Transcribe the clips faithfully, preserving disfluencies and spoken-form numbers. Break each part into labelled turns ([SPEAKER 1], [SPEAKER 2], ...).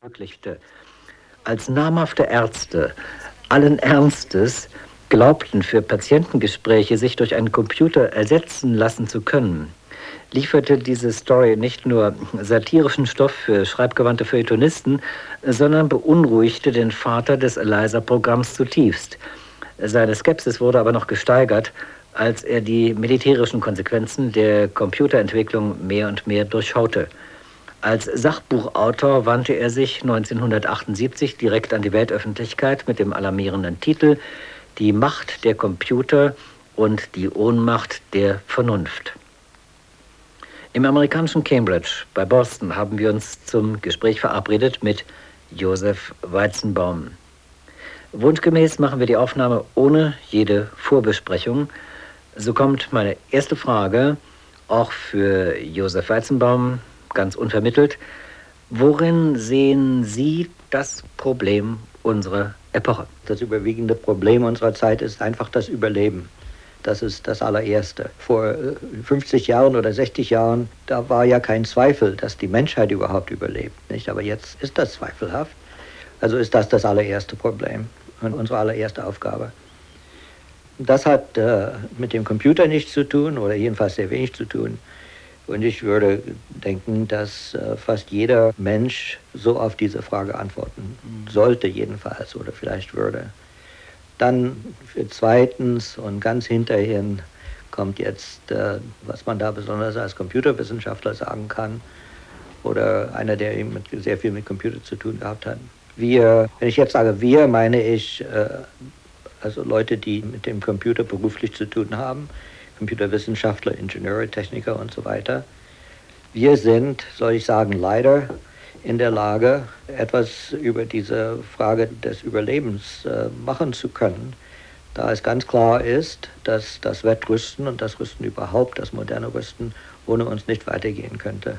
[SPEAKER 1] ermöglichte. Als namhafte Ärzte allen Ernstes glaubten, für Patientengespräche sich durch einen Computer ersetzen lassen zu können, lieferte diese Story nicht nur satirischen Stoff für schreibgewandte Feuilletonisten, sondern beunruhigte den Vater des ELIZA-Programms zutiefst. Seine Skepsis wurde aber noch gesteigert, als er die militärischen Konsequenzen der Computerentwicklung mehr und mehr durchschaute. Als Sachbuchautor wandte er sich neunzehnhundertachtundsiebzig direkt an die Weltöffentlichkeit mit dem alarmierenden Titel »Die Macht der Computer und die Ohnmacht der Vernunft«. Im amerikanischen Cambridge bei Boston haben wir uns zum Gespräch verabredet mit Josef Weizenbaum. Wunschgemäß machen wir die Aufnahme ohne jede Vorbesprechung. So kommt meine erste Frage, auch für Josef Weizenbaum, ganz unvermittelt. Worin sehen Sie das Problem unserer Epoche?
[SPEAKER 2] Das überwiegende Problem unserer Zeit ist einfach das Überleben. Das ist das allererste. Vor fünfzig Jahren oder sechzig Jahren, da war ja kein Zweifel, dass die Menschheit überhaupt überlebt, nicht? Aber jetzt ist das zweifelhaft. Also ist das das allererste Problem und unsere allererste Aufgabe. Das hat äh, mit dem Computer nichts zu tun oder jedenfalls sehr wenig zu tun. Und ich würde denken, dass äh, fast jeder Mensch so auf diese Frage antworten sollte jedenfalls oder vielleicht würde. Dann zweitens und ganz hinterhin kommt jetzt, äh, was man da besonders als Computerwissenschaftler sagen kann oder einer, der eben mit, sehr viel mit Computer zu tun gehabt hat. Wir, wenn ich jetzt sage wir, meine ich äh, also Leute, die mit dem Computer beruflich zu tun haben, Computerwissenschaftler, Ingenieure, Techniker und so weiter. Wir sind, soll ich sagen, leider in der Lage, etwas über diese Frage des Überlebens äh, machen zu können, da es ganz klar ist, dass das Wettrüsten und das Rüsten überhaupt, das moderne Rüsten, ohne uns nicht weitergehen könnte.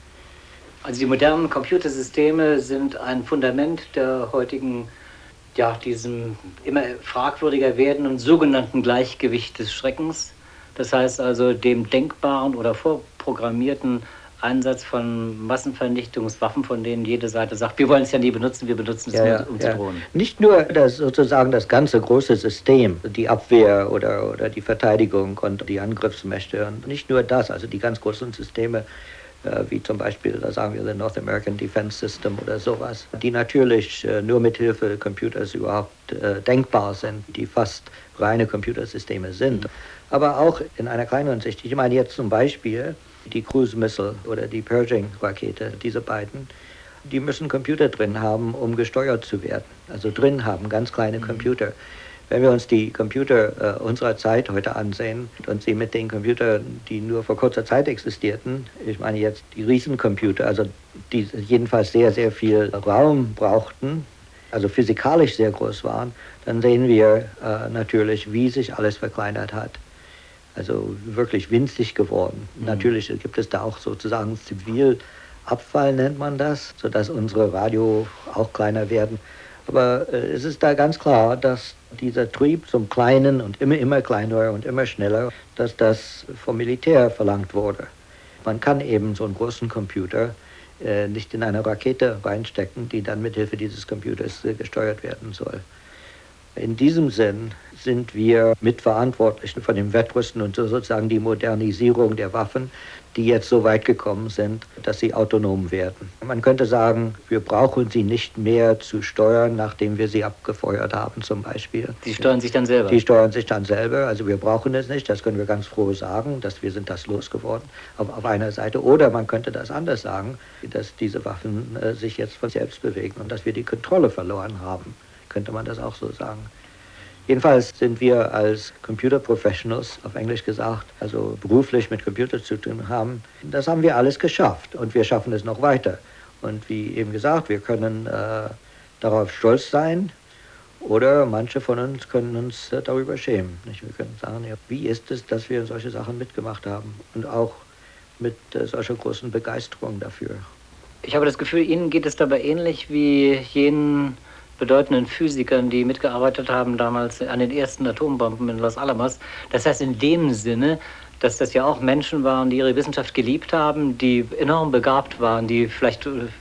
[SPEAKER 1] Also die modernen Computersysteme sind ein Fundament der heutigen, ja, diesem immer fragwürdiger werdenden sogenannten Gleichgewicht des Schreckens. Das heißt also dem denkbaren oder vorprogrammierten Einsatz von Massenvernichtungswaffen, von denen jede Seite sagt, wir wollen es ja nie benutzen, wir benutzen es
[SPEAKER 2] ja,
[SPEAKER 1] nur, um
[SPEAKER 2] ja.
[SPEAKER 1] zu drohen.
[SPEAKER 2] Nicht nur das, sozusagen das ganze große System, die Abwehr oder, oder die Verteidigung und die Angriffsmächte, und nicht nur das, also die ganz großen Systeme, äh, wie zum Beispiel, da sagen wir, the North American Defense System oder sowas, die natürlich äh, nur mit Hilfe des Computers überhaupt äh, denkbar sind, die fast reine Computersysteme sind. Mhm. Aber auch in einer kleineren Sicht. Ich meine jetzt zum Beispiel die Cruise Missile oder die Pershing-Rakete, diese beiden, die müssen Computer drin haben, um gesteuert zu werden. Also drin haben, ganz kleine mhm. Computer. Wenn wir uns die Computer äh, unserer Zeit heute ansehen und sie mit den Computern, die nur vor kurzer Zeit existierten, ich meine jetzt die Riesencomputer, also die jedenfalls sehr, sehr viel Raum brauchten, also physikalisch sehr groß waren, dann sehen wir äh, natürlich, wie sich alles verkleinert hat. Also wirklich winzig geworden. Mhm. Natürlich gibt es da auch sozusagen Zivilabfall, nennt man das, sodass unsere Radio auch kleiner werden. Aber äh, es ist da ganz klar, dass dieser Trieb zum Kleinen und immer, immer kleiner und immer schneller, dass das vom Militär verlangt wurde. Man kann eben so einen großen Computer äh, nicht in eine Rakete reinstecken, die dann mit Hilfe dieses Computers äh, gesteuert werden soll. In diesem Sinn sind wir mitverantwortlich von dem Wettrüsten und sozusagen die Modernisierung der Waffen, die jetzt so weit gekommen sind, dass sie autonom werden. Man könnte sagen, wir brauchen sie nicht mehr zu steuern, nachdem wir sie abgefeuert haben zum Beispiel.
[SPEAKER 1] Die steuern sich dann selber?
[SPEAKER 2] Die steuern sich dann selber, also wir brauchen es nicht, das können wir ganz froh sagen, dass wir sind das losgeworden auf, auf einer Seite. Oder man könnte das anders sagen, dass diese Waffen äh, sich jetzt von selbst bewegen und dass wir die Kontrolle verloren haben. Könnte man das auch so sagen. Jedenfalls sind wir als Computer Professionals, auf Englisch gesagt, also beruflich mit Computer zu tun haben, das haben wir alles geschafft und wir schaffen es noch weiter. Und wie eben gesagt, wir können äh, darauf stolz sein oder manche von uns können uns äh, darüber schämen. Nicht? Wir können sagen, ja, wie ist es, dass wir solche Sachen mitgemacht haben und auch mit äh, solcher großen Begeisterung dafür.
[SPEAKER 1] Ich habe das Gefühl, Ihnen geht es dabei ähnlich wie jenen bedeutenden Physikern, die mitgearbeitet haben damals an den ersten Atombomben in Los Alamos. Das heißt in dem Sinne, dass das ja auch Menschen waren, die ihre Wissenschaft geliebt haben, die enorm begabt waren, die vielleicht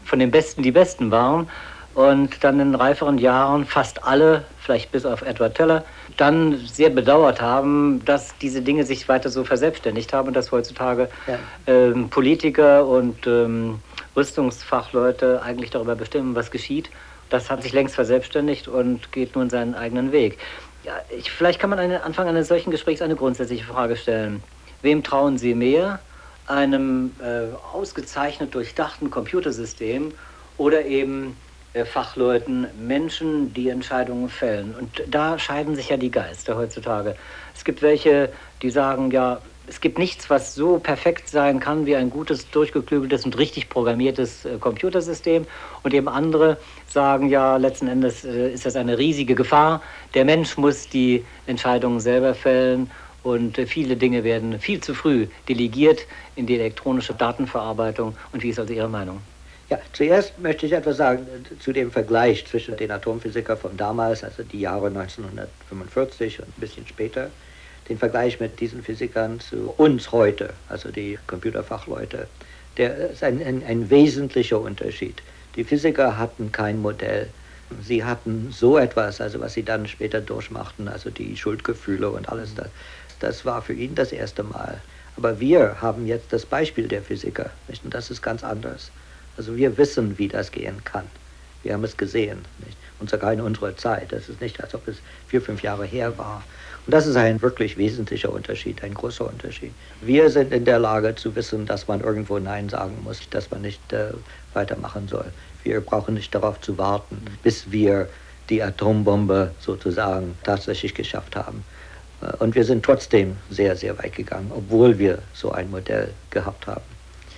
[SPEAKER 1] von den Besten die Besten waren und dann in reiferen Jahren fast alle, vielleicht bis auf Edward Teller, dann sehr bedauert haben, dass diese Dinge sich weiter so verselbstständigt haben und dass heutzutage ja. ähm, Politiker und ähm, Rüstungsfachleute eigentlich darüber bestimmen, was geschieht. Das hat sich längst verselbstständigt und geht nun seinen eigenen Weg. Ja, ich, vielleicht kann man am Anfang eines solchen Gesprächs eine grundsätzliche Frage stellen. Wem trauen Sie mehr? Einem äh, ausgezeichnet durchdachten Computersystem oder eben äh, Fachleuten, Menschen, die Entscheidungen fällen. Und da scheiden sich ja die Geister heutzutage. Es gibt welche, die sagen, ja, es gibt nichts, was so perfekt sein kann wie ein gutes, durchgeklügeltes und richtig programmiertes äh, Computersystem. Und eben andere sagen, ja, letzten Endes äh, ist das eine riesige Gefahr. Der Mensch muss die Entscheidungen selber fällen. Und viele Dinge werden viel zu früh delegiert in die elektronische Datenverarbeitung. Und wie ist also Ihre Meinung?
[SPEAKER 2] Ja, zuerst möchte ich etwas sagen zu dem Vergleich zwischen den Atomphysikern von damals, also die Jahre neunzehnhundertfünfundvierzig und ein bisschen später, den Vergleich mit diesen Physikern zu uns heute, also die Computerfachleute. Der ist ein, ein, ein wesentlicher Unterschied. Die Physiker hatten kein Modell. Sie hatten so etwas, also was sie dann später durchmachten, also die Schuldgefühle und alles das. Das war für ihn das erste Mal. Aber wir haben jetzt das Beispiel der Physiker, nicht? Und das ist ganz anders. Also wir wissen, wie das gehen kann. Wir haben es gesehen, nicht? Und sogar in unserer Zeit. Das ist nicht, als ob es vier, fünf Jahre her war. Und das ist ein wirklich wesentlicher Unterschied, ein großer Unterschied. Wir sind in der Lage zu wissen, dass man irgendwo Nein sagen muss, dass man nicht äh, weitermachen soll. Wir brauchen nicht darauf zu warten, bis wir die Atombombe sozusagen tatsächlich geschafft haben. Und wir sind trotzdem sehr, sehr weit gegangen, obwohl wir so ein Modell gehabt haben.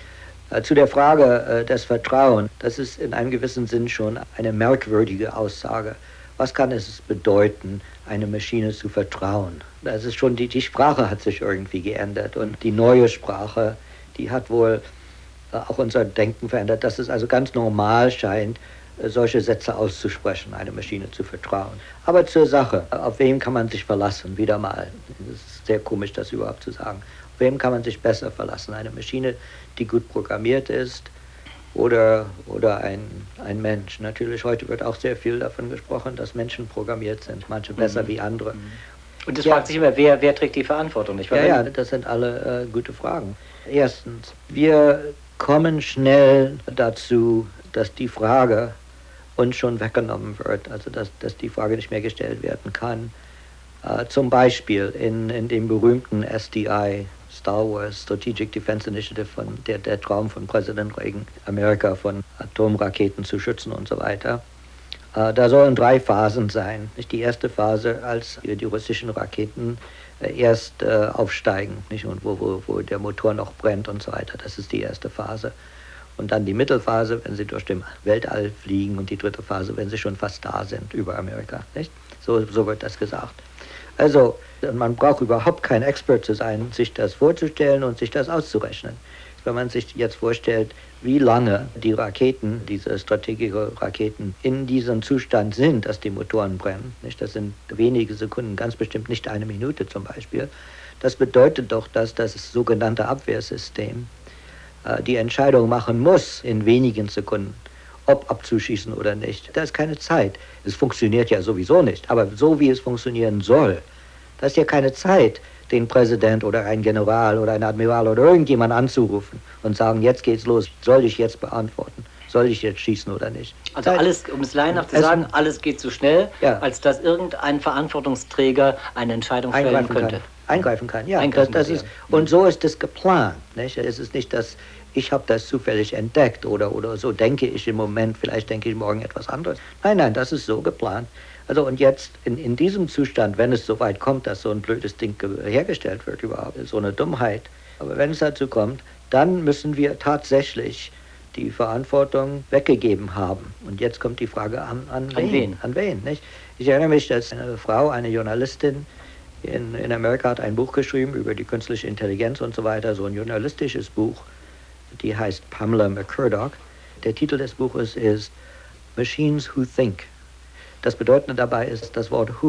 [SPEAKER 2] Zu der Frage des Vertrauens, das ist in einem gewissen Sinn schon eine merkwürdige Aussage. Was kann es bedeuten, eine Maschine zu vertrauen? Das ist schon, die, die Sprache hat sich irgendwie geändert und die neue Sprache, die hat wohl auch unser Denken verändert, dass es also ganz normal scheint, solche Sätze auszusprechen, eine Maschine zu vertrauen. Aber zur Sache, auf wem kann man sich verlassen? Wieder mal, es ist sehr komisch, das überhaupt zu sagen. Auf wem kann man sich besser verlassen? Eine Maschine, die gut programmiert ist oder, oder ein, ein Mensch? Natürlich, heute wird auch sehr viel davon gesprochen, dass Menschen programmiert sind, manche besser mhm. wie andere.
[SPEAKER 1] Und es ja. fragt sich immer, wer, wer trägt die Verantwortung? Ich
[SPEAKER 2] ja, ja, das sind alle äh, gute Fragen. Erstens, wir kommen schnell dazu, dass die Frage uns schon weggenommen wird, also dass, dass die Frage nicht mehr gestellt werden kann. Uh, zum Beispiel in, in dem berühmten S D I, Star Wars Strategic Defense Initiative, von der, der Traum von Präsident Reagan, Amerika von Atomraketen zu schützen und so weiter. Uh, da sollen drei Phasen sein. Nicht die erste Phase, als die russischen Raketen uh, erst uh, aufsteigen, nicht? Und wo, wo, wo der Motor noch brennt und so weiter. Das ist die erste Phase. Und dann die Mittelphase, wenn sie durch den Weltall fliegen, und die dritte Phase, wenn sie schon fast da sind über Amerika. Nicht? So, so wird das gesagt. Also man braucht überhaupt kein Expert zu sein, sich das vorzustellen und sich das auszurechnen. Wenn man sich jetzt vorstellt, wie lange die Raketen, diese strategischen Raketen, in diesem Zustand sind, dass die Motoren brennen, nicht? Das sind wenige Sekunden, ganz bestimmt nicht eine Minute zum Beispiel. Das bedeutet doch, dass das sogenannte Abwehrsystem die Entscheidung machen muss in wenigen Sekunden, ob abzuschießen oder nicht. Da ist keine Zeit. Es funktioniert ja sowieso nicht, aber so wie es funktionieren soll, da ist ja keine Zeit, den Präsident oder einen General oder einen Admiral oder irgendjemand anzurufen und sagen, jetzt geht's los, soll ich jetzt beantworten, soll ich jetzt schießen oder nicht.
[SPEAKER 1] Also alles, um es laienhaft zu sagen, alles geht so schnell, ja. als dass irgendein Verantwortungsträger eine Entscheidung fällen könnte.
[SPEAKER 2] Kann. Eingreifen kann, ja.
[SPEAKER 1] Eingreifen
[SPEAKER 2] das, das ist, und so ist es geplant. Nicht? Es ist nicht, dass ich habe das zufällig entdeckt oder, oder so denke ich im Moment, vielleicht denke ich morgen etwas anderes. Nein, nein, das ist so geplant. Also und jetzt in, in diesem Zustand, wenn es so weit kommt, dass so ein blödes Ding hergestellt wird überhaupt, so eine Dummheit. Aber wenn es dazu kommt, dann müssen wir tatsächlich die Verantwortung weggegeben haben. Und jetzt kommt die Frage, an, an, an wen? wen? An wen, nicht? Ich erinnere mich, dass eine Frau, eine Journalistin, In, in Amerika hat ein Buch geschrieben über die künstliche Intelligenz und so weiter, so ein journalistisches Buch, die heißt Pamela McCurdoch. Der Titel des Buches ist Machines Who Think. Das Bedeutende dabei ist das Wort Who,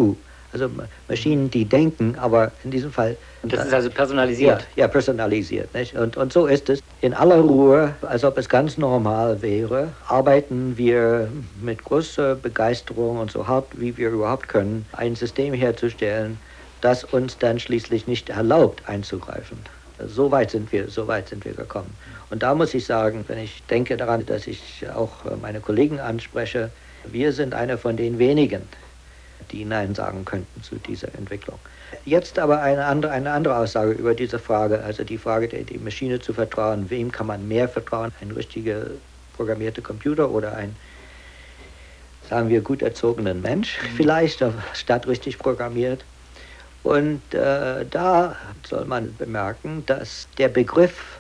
[SPEAKER 2] Also Maschinen, die denken, aber in diesem Fall...
[SPEAKER 1] Das ist also personalisiert.
[SPEAKER 2] Ja, ja personalisiert. Nicht? Und, und so ist es. In aller Ruhe, als ob es ganz normal wäre, arbeiten wir mit großer Begeisterung und so hart, wie wir überhaupt können, ein System herzustellen, das uns dann schließlich nicht erlaubt, einzugreifen. So weit sind wir, so weit sind wir gekommen. Und da muss ich sagen, wenn ich denke daran, dass ich auch meine Kollegen anspreche, wir sind einer von den wenigen, die Nein sagen könnten zu dieser Entwicklung. Jetzt aber eine andere, eine andere Aussage über diese Frage, also die Frage, der die Maschine zu vertrauen. Wem kann man mehr vertrauen? Ein richtiger programmierter Computer oder ein, sagen wir, gut erzogenen Mensch vielleicht, statt richtig programmiert? Und äh, da soll man bemerken, dass der Begriff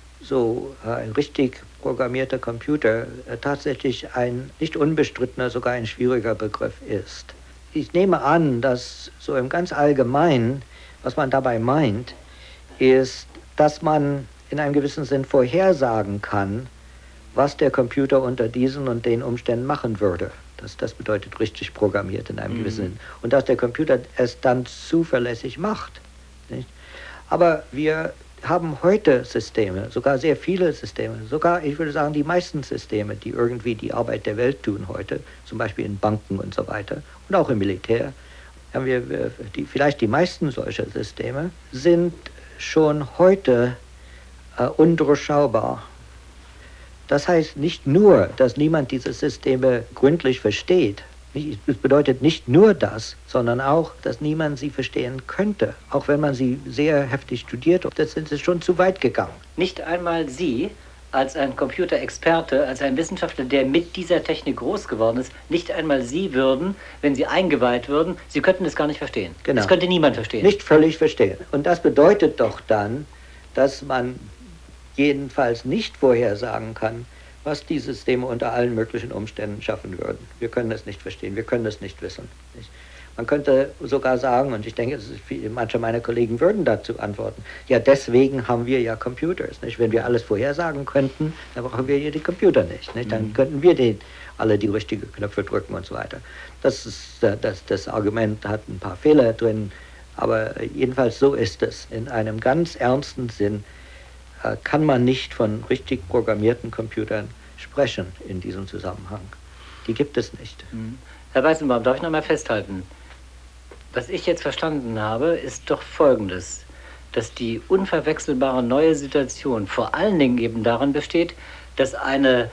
[SPEAKER 2] so äh, ein richtig programmierter Computer äh, tatsächlich ein nicht unbestrittener, sogar ein schwieriger Begriff ist. Ich nehme an, dass so im ganz Allgemeinen, was man dabei meint, ist, dass man in einem gewissen Sinn vorhersagen kann, was der Computer unter diesen und den Umständen machen würde. Das, das bedeutet richtig programmiert in einem mhm. gewissen Sinn. Und dass der Computer es dann zuverlässig macht. Nicht? Aber wir haben heute Systeme, sogar sehr viele Systeme, sogar, ich würde sagen, die meisten Systeme, die irgendwie die Arbeit der Welt tun heute, zum Beispiel in Banken und so weiter und auch im Militär, haben wir die, vielleicht die meisten solcher Systeme, sind schon heute äh, undurchschaubar. Das heißt nicht nur, dass niemand diese Systeme gründlich versteht. Es bedeutet nicht nur das, sondern auch, dass niemand sie verstehen könnte, auch wenn man sie sehr heftig studiert. Das ist schon zu weit gegangen.
[SPEAKER 1] Nicht einmal Sie, als ein Computerexperte, als ein Wissenschaftler, der mit dieser Technik groß geworden ist, nicht einmal Sie würden, wenn Sie eingeweiht würden, Sie könnten es gar nicht verstehen.
[SPEAKER 2] Genau.
[SPEAKER 1] Das könnte niemand verstehen.
[SPEAKER 2] Nicht völlig verstehen. Und das bedeutet doch dann, dass man jedenfalls nicht vorhersagen kann, was die Systeme unter allen möglichen Umständen schaffen würden. Wir können es nicht verstehen, wir können es nicht wissen. Nicht? Man könnte sogar sagen, und ich denke, es ist viel, manche meiner Kollegen würden dazu antworten, ja, deswegen haben wir ja Computers. Nicht? Wenn wir alles vorhersagen könnten, dann brauchen wir ja die Computer nicht. Nicht? Dann mhm. könnten wir den, alle die richtigen Knöpfe drücken und so weiter. Das, ist, das, das Argument hat ein paar Fehler drin, aber jedenfalls so ist es. In einem ganz ernsten Sinn kann man nicht von richtig programmierten Computern sprechen in diesem Zusammenhang. Die gibt es nicht.
[SPEAKER 1] Herr Weizenbaum, darf ich noch mal festhalten? Was ich jetzt verstanden habe, ist doch Folgendes, dass die unverwechselbare neue Situation vor allen Dingen eben darin besteht, dass eine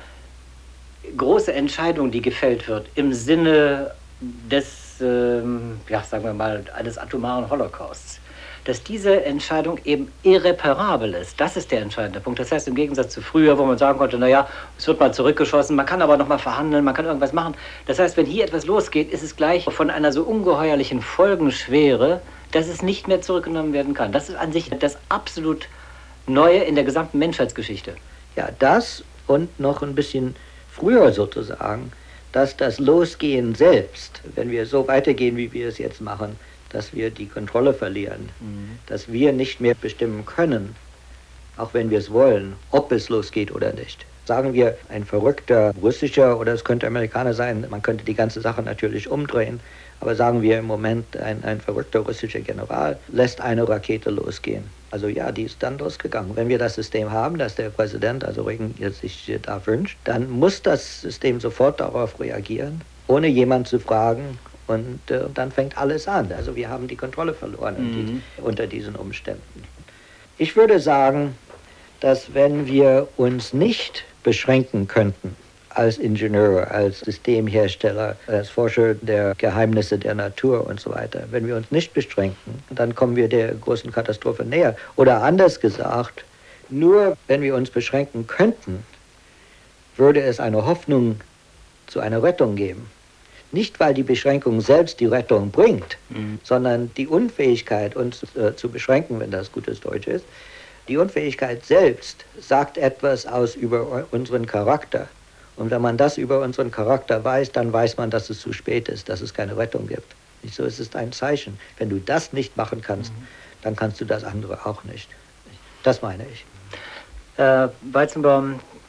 [SPEAKER 1] große Entscheidung, die gefällt wird, im Sinne des, ähm, ja, sagen wir mal, eines atomaren Holocausts, dass diese Entscheidung eben irreparabel ist. Das ist der entscheidende Punkt. Das heißt, im Gegensatz zu früher, wo man sagen konnte, naja, es wird mal zurückgeschossen, man kann aber noch mal verhandeln, man kann irgendwas machen. Das heißt, wenn hier etwas losgeht, ist es gleich von einer so ungeheuerlichen Folgenschwere, dass es nicht mehr zurückgenommen werden kann. Das ist an sich das absolut Neue in der gesamten Menschheitsgeschichte.
[SPEAKER 2] Ja, das und noch ein bisschen früher sozusagen, dass das Losgehen selbst, wenn wir so weitergehen, wie wir es jetzt machen, dass wir die Kontrolle verlieren, mhm. dass wir nicht mehr bestimmen können, auch wenn wir es wollen, ob es losgeht oder nicht. Sagen wir, ein verrückter russischer oder es könnte Amerikaner sein, man könnte die ganze Sache natürlich umdrehen, aber sagen wir im Moment, ein, ein verrückter russischer General lässt eine Rakete losgehen. Also ja, die ist dann losgegangen. Wenn wir das System haben, das der Präsident, also Reagan, jetzt sich da wünscht, dann muss das System sofort darauf reagieren, ohne jemand zu fragen. Und äh, dann fängt alles an. Also wir haben die Kontrolle verloren mhm. die, unter diesen Umständen. Ich würde sagen, dass wenn wir uns nicht beschränken könnten als Ingenieure, als Systemhersteller, als Forscher der Geheimnisse der Natur und so weiter, wenn wir uns nicht beschränken, dann kommen wir der großen Katastrophe näher. Oder anders gesagt, nur wenn wir uns beschränken könnten, würde es eine Hoffnung zu einer Rettung geben. Nicht, weil die Beschränkung selbst die Rettung bringt, mhm. sondern die Unfähigkeit, uns äh, zu beschränken, wenn das gutes Deutsch ist, die Unfähigkeit selbst sagt etwas aus über unseren Charakter. Und wenn man das über unseren Charakter weiß, dann weiß man, dass es zu spät ist, dass es keine Rettung gibt. Nicht so, es ist ein Zeichen. Wenn du das nicht machen kannst, mhm. dann kannst du das andere auch nicht. Das meine ich.
[SPEAKER 1] Herr Weizenbaum,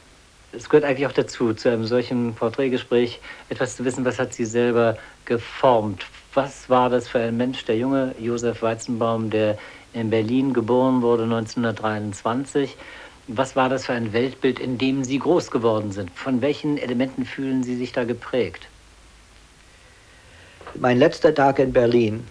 [SPEAKER 1] Es gehört eigentlich auch dazu, zu einem solchen Porträtgespräch etwas zu wissen, was hat Sie selber geformt? Was war das für ein Mensch, der junge Josef Weizenbaum, der in Berlin geboren wurde neunzehnhundertdreiundzwanzig? Was war das für ein Weltbild, in dem Sie groß geworden sind? Von welchen Elementen fühlen Sie sich da geprägt?
[SPEAKER 2] Mein letzter Tag in Berlin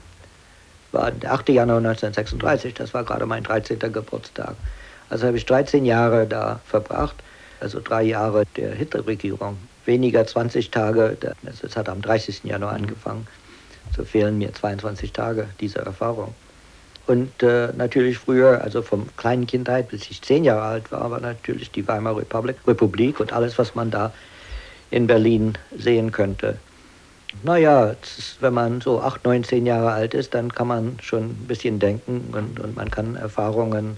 [SPEAKER 2] war der achte Januar neunzehnhundertsechsunddreißig, das war gerade mein dreizehnter Geburtstag. Also habe ich dreizehn Jahre da verbracht, also drei Jahre der Hitlerregierung. Weniger zwanzig Tage, es hat am dreißigsten Januar angefangen, so fehlen mir zweiundzwanzig Tage dieser Erfahrung. Und äh, natürlich früher, also von kleinen Kindheit bis ich zehn Jahre alt war, war natürlich die Weimarer Republik, Republik und alles, was man da in Berlin sehen könnte. Naja, wenn man so acht, neun, zehn Jahre alt ist, dann kann man schon ein bisschen denken und, und man kann Erfahrungen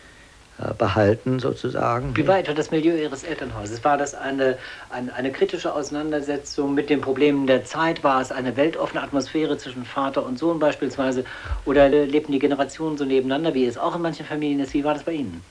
[SPEAKER 2] äh, behalten sozusagen.
[SPEAKER 1] Wie war etwa das Milieu Ihres Elternhauses? War das eine, eine, eine kritische Auseinandersetzung mit den Problemen der Zeit? War es eine weltoffene Atmosphäre zwischen Vater und Sohn beispielsweise? Oder lebten die Generationen so nebeneinander, wie es auch in manchen Familien ist? Wie war das bei Ihnen?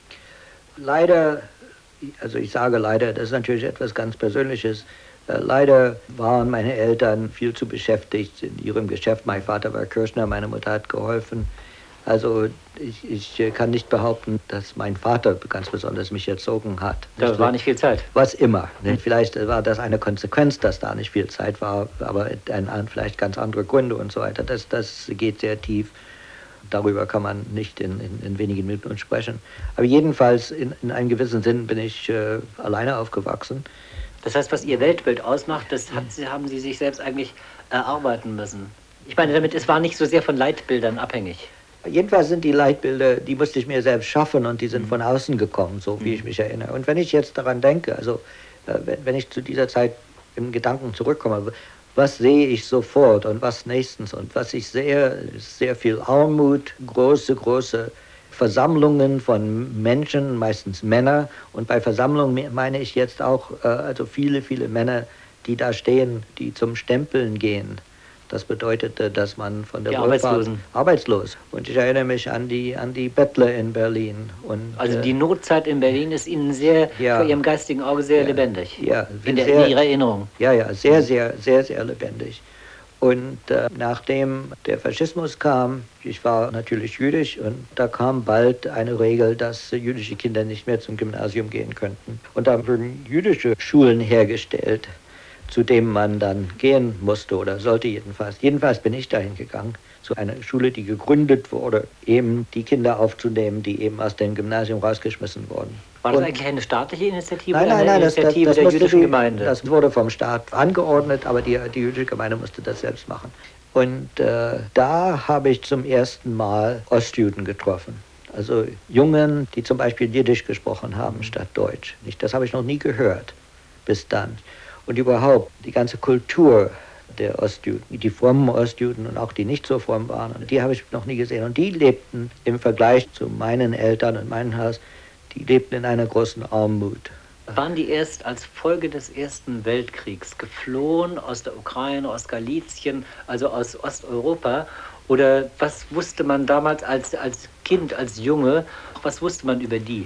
[SPEAKER 2] Leider, also ich sage leider, das ist natürlich etwas ganz Persönliches. Leider waren meine Eltern viel zu beschäftigt in ihrem Geschäft. Mein Vater war Kirschner, meine Mutter hat geholfen. Also ich, ich kann nicht behaupten, dass mein Vater ganz besonders mich erzogen hat.
[SPEAKER 1] Da war nicht viel Zeit.
[SPEAKER 2] Was immer. Hm. Vielleicht war das eine Konsequenz, dass da nicht viel Zeit war, aber ein, vielleicht ganz andere Gründe und so weiter. Das, das geht sehr tief. Darüber kann man nicht in, in, in wenigen Minuten sprechen. Aber jedenfalls, in, in einem gewissen Sinn bin ich äh, alleine aufgewachsen.
[SPEAKER 1] Das heißt, was Ihr Weltbild ausmacht, das hat, haben Sie sich selbst eigentlich erarbeiten müssen. Ich meine damit, es war nicht so sehr von Leitbildern abhängig.
[SPEAKER 2] Jedenfalls sind die Leitbilder, die musste ich mir selbst schaffen und die sind von außen gekommen, so wie ich mich erinnere. Und wenn ich jetzt daran denke, also wenn ich zu dieser Zeit im Gedanken zurückkomme, was sehe ich sofort und was nächstens? Und was ich sehe, ist sehr viel Armut, große, große Versammlungen von Menschen, meistens Männer. Und bei Versammlungen meine ich jetzt auch äh, also viele, viele Männer, die da stehen, die zum Stempeln gehen. Das bedeutete, dass man von der
[SPEAKER 1] die
[SPEAKER 2] Wohlfahrt
[SPEAKER 1] Arbeitslosen.
[SPEAKER 2] Arbeitslos. Und ich erinnere mich an die, an die Bettler in Berlin. Und,
[SPEAKER 1] also die Notzeit in Berlin ist Ihnen sehr,
[SPEAKER 2] ja,
[SPEAKER 1] vor Ihrem geistigen Auge sehr
[SPEAKER 2] ja,
[SPEAKER 1] lebendig.
[SPEAKER 2] Ja,
[SPEAKER 1] in, der,
[SPEAKER 2] sehr,
[SPEAKER 1] in Ihrer Erinnerung.
[SPEAKER 2] Ja, ja, sehr, sehr, sehr, sehr lebendig. Und äh, nachdem der Faschismus kam, ich war natürlich jüdisch und da kam bald eine Regel, dass äh, jüdische Kinder nicht mehr zum Gymnasium gehen könnten. Und da wurden jüdische Schulen hergestellt, zu denen man dann gehen musste oder sollte jedenfalls. Jedenfalls bin ich dahin gegangen, zu einer Schule, die gegründet wurde, eben die Kinder aufzunehmen, die eben aus dem Gymnasium rausgeschmissen wurden.
[SPEAKER 1] War das
[SPEAKER 2] und
[SPEAKER 1] eigentlich eine staatliche Initiative
[SPEAKER 2] nein,
[SPEAKER 1] oder eine
[SPEAKER 2] nein, nein,
[SPEAKER 1] Initiative
[SPEAKER 2] das, das, das
[SPEAKER 1] der jüdischen
[SPEAKER 2] die,
[SPEAKER 1] Gemeinde?
[SPEAKER 2] Das wurde vom Staat angeordnet, aber die, die jüdische Gemeinde musste das selbst machen. Und äh, da habe ich zum ersten Mal Ostjuden getroffen. Also Jungen, die zum Beispiel Jiddisch gesprochen haben statt Deutsch. Nicht, das habe ich noch nie gehört bis dann. Und überhaupt die ganze Kultur der Ostjuden, die frommen Ostjuden und auch die nicht so fromm waren, die habe ich noch nie gesehen. Und die lebten im Vergleich zu meinen Eltern und meinem Haus, die lebten in einer großen Armut.
[SPEAKER 1] Waren die erst als Folge des Ersten Weltkriegs geflohen aus der Ukraine, aus Galizien, also aus Osteuropa? Oder was wusste man damals als, als Kind, als Junge, was wusste man über die?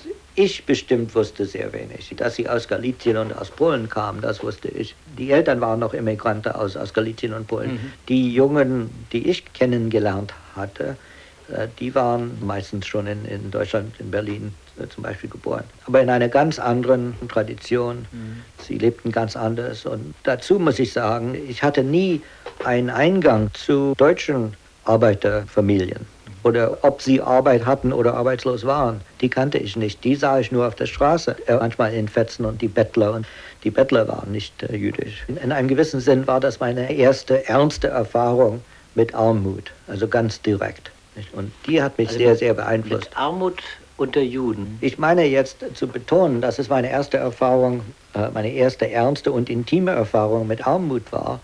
[SPEAKER 2] Ich bestimmt wusste sehr wenig. Dass sie aus Galizien und aus Polen kamen, das wusste ich. Die Eltern waren noch Immigranten aus, aus Galizien und Polen. Mhm. Die Jungen, die ich kennengelernt hatte, die waren meistens schon in, in Deutschland, in Berlin zum Beispiel geboren. Aber in einer ganz anderen Tradition. Mhm. Sie lebten ganz anders. Und dazu muss ich sagen, ich hatte nie einen Eingang zu deutschen Arbeiterfamilien. Oder ob sie Arbeit hatten oder arbeitslos waren, die kannte ich nicht. Die sah ich nur auf der Straße, äh, manchmal in Fetzen und die Bettler. Und die Bettler waren nicht äh, jüdisch. In, in einem gewissen Sinn war das meine erste ernste Erfahrung mit Armut, also ganz direkt. Nicht? Und die hat mich also sehr, sehr beeinflusst.
[SPEAKER 1] Mit Armut unter Juden?
[SPEAKER 2] Ich meine jetzt zu betonen, dass es meine erste Erfahrung, äh, meine erste ernste und intime Erfahrung mit Armut war.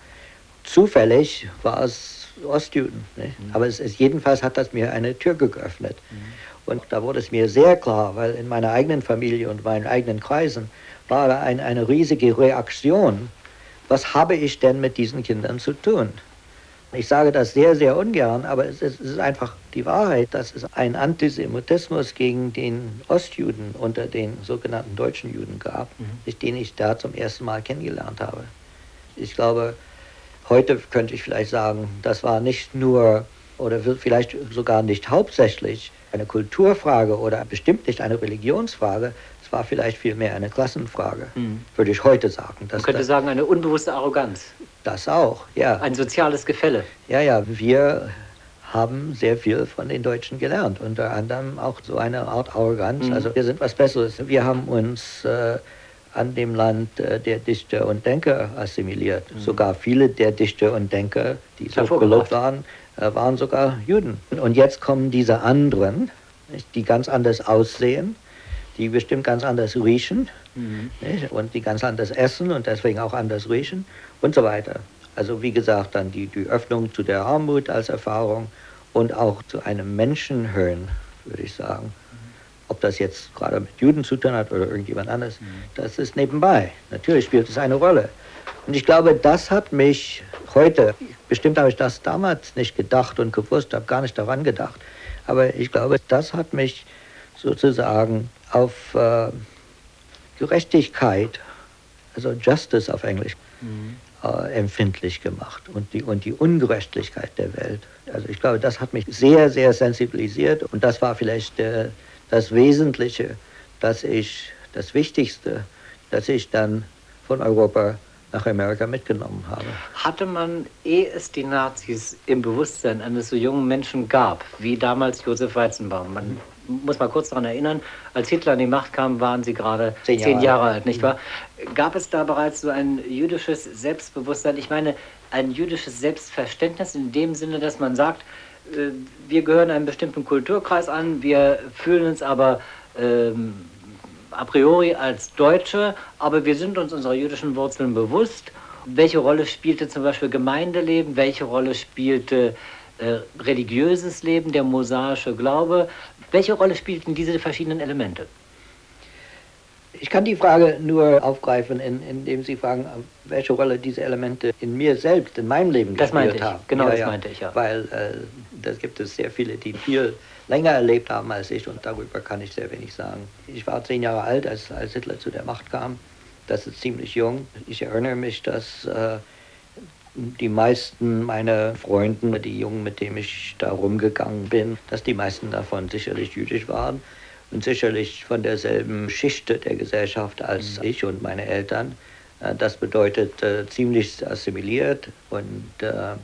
[SPEAKER 2] Zufällig war es Ostjuden. Nicht? Mhm. Aber es ist, jedenfalls hat das mir eine Tür geöffnet. Mhm. Und da wurde es mir sehr klar, weil in meiner eigenen Familie und meinen eigenen Kreisen war da ein, eine riesige Reaktion. Was habe ich denn mit diesen Kindern zu tun? Ich sage das sehr, sehr ungern, aber es ist, es ist einfach die Wahrheit, dass es einen Antisemitismus gegen den Ostjuden unter den sogenannten deutschen Juden gab, mhm. den ich da zum ersten Mal kennengelernt habe. Ich glaube, heute könnte ich vielleicht sagen, das war nicht nur oder wird vielleicht sogar nicht hauptsächlich eine Kulturfrage oder bestimmt nicht eine Religionsfrage, es war vielleicht vielmehr eine Klassenfrage, mhm. würde ich heute sagen.
[SPEAKER 1] Man könnte das, sagen, eine unbewusste Arroganz.
[SPEAKER 2] Das auch, ja.
[SPEAKER 1] Ein soziales Gefälle.
[SPEAKER 2] Ja, ja, wir haben sehr viel von den Deutschen gelernt, unter anderem auch so eine Art Arroganz. Mhm. Also wir sind was Besseres. Wir haben uns äh, an dem Land äh, der Dichter und Denker assimiliert. Mhm. Sogar viele der Dichter und Denker, die so gelobt waren, äh, waren sogar Juden. Und jetzt kommen diese anderen, die ganz anders aussehen, die bestimmt ganz anders riechen, mhm. und die ganz anders essen und deswegen auch anders riechen und so weiter. Also wie gesagt, dann die, die Öffnung zu der Armut als Erfahrung und auch zu einem Menschenhören, würde ich sagen. Mhm. Ob das jetzt gerade mit Juden zu tun hat oder irgendjemand anderes, mhm. das ist nebenbei. Natürlich spielt es eine Rolle. Und ich glaube, das hat mich heute, bestimmt habe ich das damals nicht gedacht und gewusst, habe gar nicht daran gedacht, aber ich glaube, das hat mich sozusagen auf äh, Gerechtigkeit, also Justice auf Englisch, mhm. äh, empfindlich gemacht und die, und die Ungerechtigkeit der Welt. Also ich glaube, das hat mich sehr, sehr sensibilisiert und das war vielleicht äh, das Wesentliche, dass ich, das Wichtigste, dass ich dann von Europa nach Amerika mitgenommen habe.
[SPEAKER 1] Hatte man, ehe es die Nazis im Bewusstsein eines so jungen Menschen gab, wie damals Josef Weizenbaum, man muss mal kurz daran erinnern, als Hitler an die Macht kam, waren Sie gerade zehn Jahre, zehn Jahre alt, nicht wahr? Gab es da bereits so ein jüdisches Selbstbewusstsein, ich meine, ein jüdisches Selbstverständnis in dem Sinne, dass man sagt, äh, wir gehören einem bestimmten Kulturkreis an, wir fühlen uns aber ähm, a priori als Deutsche, aber wir sind uns unserer jüdischen Wurzeln bewusst. Welche Rolle spielte zum Beispiel Gemeindeleben, welche Rolle spielte äh, religiöses Leben, der mosaische Glaube? Welche Rolle spielten diese verschiedenen Elemente?
[SPEAKER 2] Ich kann die Frage nur aufgreifen, in, indem Sie fragen, welche Rolle diese Elemente in mir selbst, in meinem Leben
[SPEAKER 1] das
[SPEAKER 2] gespielt
[SPEAKER 1] meinte ich.
[SPEAKER 2] haben.
[SPEAKER 1] Genau,
[SPEAKER 2] ja,
[SPEAKER 1] das
[SPEAKER 2] ja,
[SPEAKER 1] meinte ich, ja.
[SPEAKER 2] Weil äh, das gibt es sehr viele, die viel länger erlebt haben als ich und darüber kann ich sehr wenig sagen. Ich war zehn Jahre alt, als, als Hitler zu der Macht kam. Das ist ziemlich jung. Ich erinnere mich, dass äh, die meisten meiner Freunde, die Jungen, mit denen ich da rumgegangen bin, dass die meisten davon sicherlich jüdisch waren und sicherlich von derselben Schicht der Gesellschaft als mhm. ich und meine Eltern. Das bedeutet äh, ziemlich assimiliert und äh,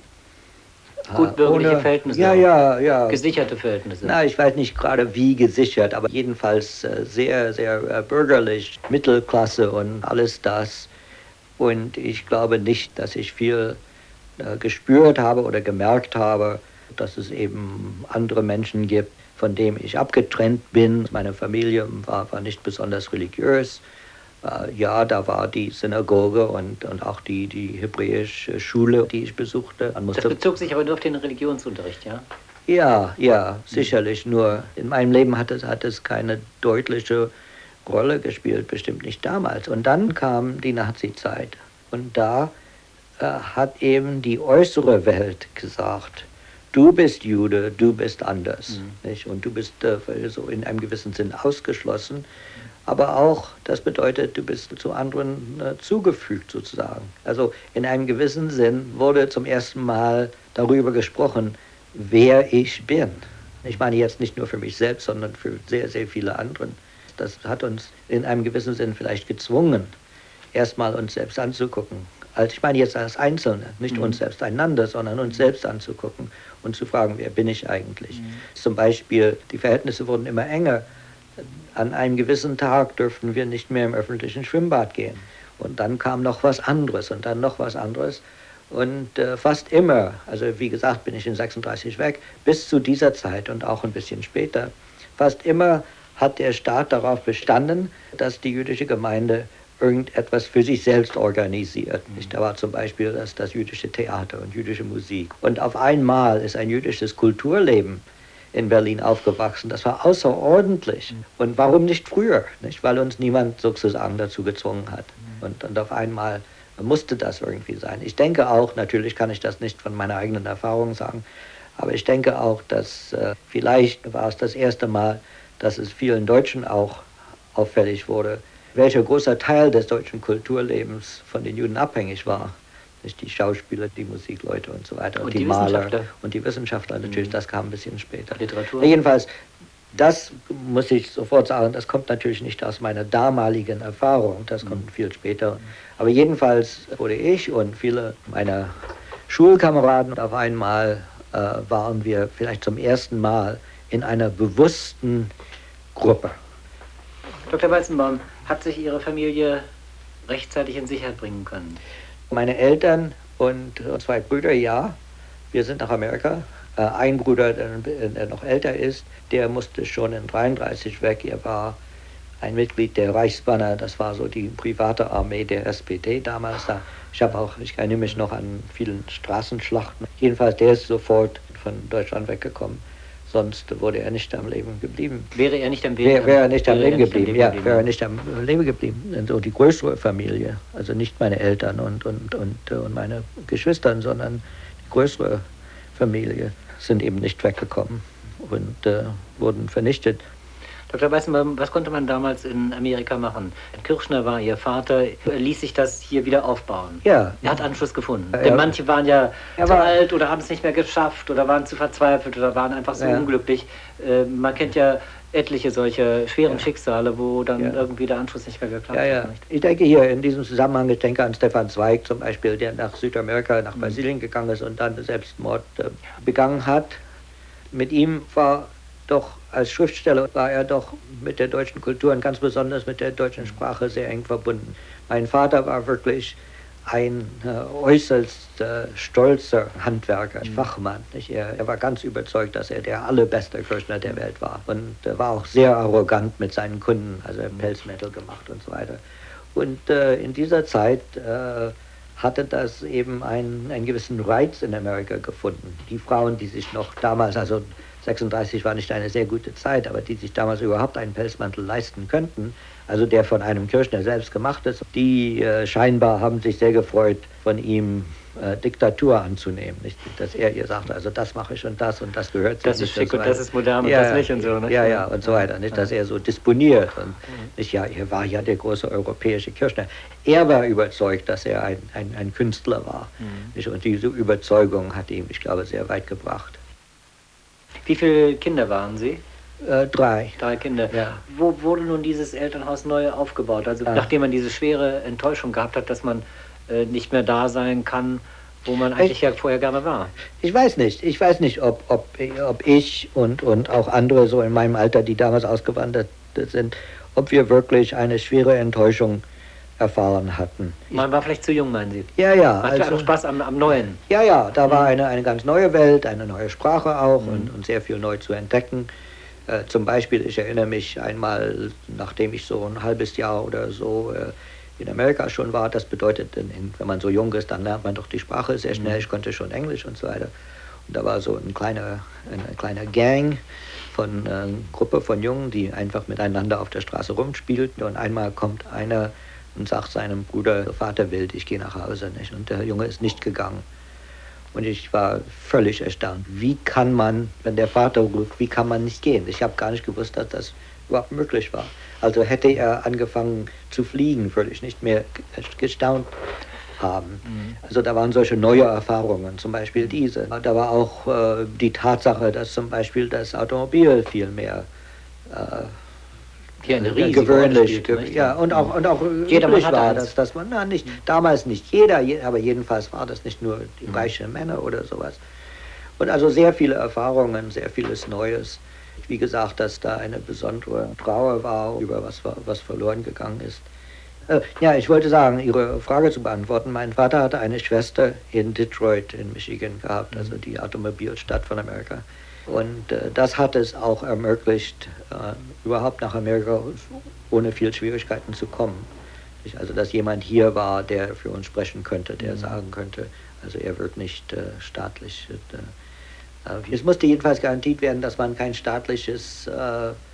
[SPEAKER 1] gut bürgerliche ohne, Verhältnisse.
[SPEAKER 2] Ja, ja, ja.
[SPEAKER 1] Gesicherte Verhältnisse.
[SPEAKER 2] Na, ich weiß nicht gerade wie gesichert, aber jedenfalls äh, sehr, sehr äh, bürgerlich, Mittelklasse und alles das. Und ich glaube nicht, dass ich viel äh, gespürt habe oder gemerkt habe, dass es eben andere Menschen gibt, von denen ich abgetrennt bin. Meine Familie war, war nicht besonders religiös. Äh, ja, da war die Synagoge und, und auch die, die hebräische Schule, die ich besuchte. Man musste
[SPEAKER 1] das bezog sich aber nur auf den Religionsunterricht, ja?
[SPEAKER 2] Ja, ja, sicherlich. Nur in meinem Leben hat es, hat es keine deutliche Rolle gespielt, bestimmt nicht damals. Und dann kam die Nazi-Zeit und da äh, hat eben die äußere Welt gesagt, du bist Jude, du bist anders. Mhm. Nicht? Und du bist äh, so in einem gewissen Sinn ausgeschlossen. Aber auch, das bedeutet, du bist zu anderen äh, zugefügt sozusagen. Also in einem gewissen Sinn wurde zum ersten Mal darüber gesprochen, wer ich bin. Ich meine jetzt nicht nur für mich selbst, sondern für sehr, sehr viele anderen. Das hat uns in einem gewissen Sinn vielleicht gezwungen, erstmal uns selbst anzugucken. Also ich meine jetzt als Einzelne, nicht mhm. uns selbst einander, sondern uns selbst anzugucken und zu fragen, wer bin ich eigentlich? Mhm. Zum Beispiel, die Verhältnisse wurden immer enger. An einem gewissen Tag dürften wir nicht mehr im öffentlichen Schwimmbad gehen. Und dann kam noch was anderes und dann noch was anderes. Und äh, fast immer, also wie gesagt, bin ich in sechsunddreißig weg, bis zu dieser Zeit und auch ein bisschen später, fast immer hat der Staat darauf bestanden, dass die jüdische Gemeinde irgendetwas für sich selbst organisiert. Mhm. Da war zum Beispiel das, das jüdische Theater und jüdische Musik. Und auf einmal ist ein jüdisches Kulturleben in Berlin aufgewachsen. Das war außerordentlich. Mhm. Und warum nicht früher? Nicht? Weil uns niemand sozusagen dazu gezwungen hat. Mhm. Und, und auf einmal musste das irgendwie sein. Ich denke auch, natürlich kann ich das nicht von meiner eigenen Erfahrung sagen, aber ich denke auch, dass äh, vielleicht war es das erste Mal, dass es vielen Deutschen auch auffällig wurde, welcher großer Teil des deutschen Kulturlebens von den Juden abhängig war. Nicht die Schauspieler, die Musikleute und so weiter, und,
[SPEAKER 1] Und
[SPEAKER 2] die,
[SPEAKER 1] die
[SPEAKER 2] Maler
[SPEAKER 1] Wissenschaftler.
[SPEAKER 2] und die Wissenschaftler natürlich,
[SPEAKER 1] Mhm.
[SPEAKER 2] das kam ein bisschen später.
[SPEAKER 1] Literatur.
[SPEAKER 2] Jedenfalls, das muss ich sofort sagen, das kommt natürlich nicht aus meiner damaligen Erfahrung, das kommt
[SPEAKER 1] Mhm.
[SPEAKER 2] viel später. Aber jedenfalls wurde ich und viele meiner Schulkameraden auf einmal, äh, waren wir vielleicht zum ersten Mal in einer bewussten Gruppe.
[SPEAKER 1] Doktor Weizenbaum, hat sich Ihre Familie rechtzeitig in Sicherheit bringen können?
[SPEAKER 2] Meine Eltern und zwei Brüder, ja. Wir sind nach Amerika. Äh, ein Bruder, der, der noch älter ist, der musste schon in dreiunddreißig weg. Er war ein Mitglied der Reichsbanner, das war so die private Armee der S P D damals. Da, ich habe auch, ich erinnere mich noch an vielen Straßenschlachten. Jedenfalls, der ist sofort von Deutschland weggekommen. Sonst wurde er nicht am Leben geblieben.
[SPEAKER 1] Wäre er nicht am Leben,
[SPEAKER 2] Wäre wär er nicht am
[SPEAKER 1] wäre er
[SPEAKER 2] Leben
[SPEAKER 1] nicht am
[SPEAKER 2] geblieben,
[SPEAKER 1] Leben
[SPEAKER 2] ja,
[SPEAKER 1] geblieben.
[SPEAKER 2] wäre er nicht am Leben geblieben. Also die größere Familie, also nicht meine Eltern und, und, und, und meine Geschwister, sondern die größere Familie sind eben nicht weggekommen und äh, wurden vernichtet.
[SPEAKER 1] Doktor Weizenbaum, was konnte man damals in Amerika machen? Kirchner war Ihr Vater, ließ sich das hier wieder aufbauen?
[SPEAKER 2] Ja.
[SPEAKER 1] Er hat Anschluss gefunden.
[SPEAKER 2] Ja,
[SPEAKER 1] Denn
[SPEAKER 2] ja.
[SPEAKER 1] manche waren ja
[SPEAKER 2] Er
[SPEAKER 1] zu
[SPEAKER 2] war-
[SPEAKER 1] alt oder haben es nicht mehr geschafft oder waren zu verzweifelt oder waren einfach so
[SPEAKER 2] Ja.
[SPEAKER 1] unglücklich. Äh, man kennt ja etliche solche schweren
[SPEAKER 2] Ja.
[SPEAKER 1] Schicksale, wo dann
[SPEAKER 2] Ja.
[SPEAKER 1] irgendwie der Anschluss nicht mehr geklappt
[SPEAKER 2] Ja, ja.
[SPEAKER 1] hat. Nicht?
[SPEAKER 2] Ich denke hier in diesem Zusammenhang, ich denke an Stefan Zweig zum Beispiel, der nach Südamerika, nach
[SPEAKER 1] Mhm.
[SPEAKER 2] Brasilien gegangen ist und dann Selbstmord äh, begangen hat. Mit ihm war doch, als Schriftsteller war er doch mit der deutschen Kultur und ganz besonders mit der deutschen Sprache sehr eng verbunden. Mein Vater war wirklich ein äh, äußerst äh, stolzer Handwerker,
[SPEAKER 1] Mhm.
[SPEAKER 2] Fachmann. Nicht? Er, er war ganz überzeugt, dass er der allerbeste Kirchner der Welt war und er war auch sehr arrogant mit seinen Kunden, also er hat Pelzmetal gemacht und so weiter. Und äh, in dieser Zeit äh, hatte das eben einen, einen gewissen Reiz in Amerika gefunden. Die Frauen, die sich noch damals, also sechsunddreißig war nicht eine sehr gute Zeit, aber die sich damals überhaupt einen Pelzmantel leisten könnten, also der von einem Kirchner selbst gemacht ist, die äh, scheinbar haben sich sehr gefreut, von ihm äh, Diktatur anzunehmen. Nicht? Dass er ihr sagte, also das mache ich und das und das gehört sich
[SPEAKER 1] Das ist
[SPEAKER 2] nicht.
[SPEAKER 1] schick
[SPEAKER 2] so
[SPEAKER 1] und das
[SPEAKER 2] weiter.
[SPEAKER 1] ist modern und
[SPEAKER 2] ja,
[SPEAKER 1] das nicht und so. Nicht?
[SPEAKER 2] Ja, ja, und so weiter. Nicht? Dass er so disponiert. Und, nicht? Ja, er war ja der große europäische Kirchner. Er war überzeugt, dass er ein, ein, ein Künstler war.
[SPEAKER 1] Mhm.
[SPEAKER 2] Nicht? Und diese Überzeugung hat ihn, ich glaube, sehr weit gebracht.
[SPEAKER 1] Wie viele Kinder waren Sie?
[SPEAKER 2] Äh, drei.
[SPEAKER 1] Drei Kinder.
[SPEAKER 2] Ja.
[SPEAKER 1] Wo wurde nun dieses Elternhaus neu aufgebaut? Also
[SPEAKER 2] Ah.
[SPEAKER 1] nachdem man diese schwere Enttäuschung gehabt hat, dass man äh, nicht mehr da sein kann, wo man eigentlich
[SPEAKER 2] Ich-
[SPEAKER 1] ja vorher gerne war.
[SPEAKER 2] Ich weiß nicht. Ich weiß nicht, ob, ob, ob ich und, und auch andere so in meinem Alter, die damals ausgewandert sind, ob wir wirklich eine schwere Enttäuschung erfahren hatten. Ich,
[SPEAKER 1] Man war vielleicht zu jung, meinen Sie?
[SPEAKER 2] ja, ja.
[SPEAKER 1] Man hatte
[SPEAKER 2] Also,
[SPEAKER 1] einfach Spaß am, am Neuen.
[SPEAKER 2] ja, ja, da war eine, eine ganz neue Welt, eine neue Sprache auch
[SPEAKER 1] Mhm.
[SPEAKER 2] und, und sehr viel neu zu entdecken. Äh, zum Beispiel, ich erinnere mich einmal, nachdem ich so ein halbes Jahr oder so äh, in Amerika schon war, das bedeutet, in, in, wenn man so jung ist, dann lernt man doch die Sprache sehr schnell.
[SPEAKER 1] Mhm.
[SPEAKER 2] Ich konnte schon Englisch und so weiter. Und da war so ein kleiner, eine kleine Gang von äh, einer Gruppe von Jungen, die einfach miteinander auf der Straße rumspielten. Und einmal kommt einer und sagt seinem Bruder, Vater will, ich gehe nach Hause. Nicht? Und der Junge ist nicht gegangen. Und ich war völlig erstaunt. Wie kann man, wenn der Vater ruft, wie kann man nicht gehen? Ich habe gar nicht gewusst, dass das überhaupt möglich war. Also hätte er angefangen zu fliegen, würde ich nicht mehr gestaunt haben.
[SPEAKER 1] Mhm.
[SPEAKER 2] Also da waren solche neue Erfahrungen, zum Beispiel diese. Da war auch äh, die Tatsache, dass zum Beispiel das Automobil viel mehr äh,
[SPEAKER 1] Hier eine
[SPEAKER 2] äh,
[SPEAKER 1] riesige Rolle
[SPEAKER 2] gewöhnlich,
[SPEAKER 1] spielt,
[SPEAKER 2] ge
[SPEAKER 1] nicht?
[SPEAKER 2] ja, und auch, und auch
[SPEAKER 1] Jedermann
[SPEAKER 2] üblich
[SPEAKER 1] hatte
[SPEAKER 2] war,
[SPEAKER 1] eins.
[SPEAKER 2] dass, dass man, na, nicht, damals nicht jeder, je, aber jedenfalls war das nicht nur die
[SPEAKER 1] Mhm.
[SPEAKER 2] reichen Männer oder sowas. Und also sehr viele Erfahrungen, sehr vieles Neues. Wie gesagt, dass da eine besondere Trauer war über was, was verloren gegangen ist. Äh, ja, ich wollte sagen, Ihre Frage zu beantworten. Mein Vater hatte eine Schwester in Detroit in Michigan gehabt, also die Automobilstadt von Amerika. Und äh, das hat es auch ermöglicht, äh, überhaupt nach Amerika ohne viel Schwierigkeiten zu kommen. Ich, also, dass jemand hier war, der für uns sprechen könnte, der
[SPEAKER 1] Mhm.
[SPEAKER 2] sagen könnte, also er wird nicht äh, staatlich. Äh, äh, es musste jedenfalls garantiert werden, dass man kein staatliches äh,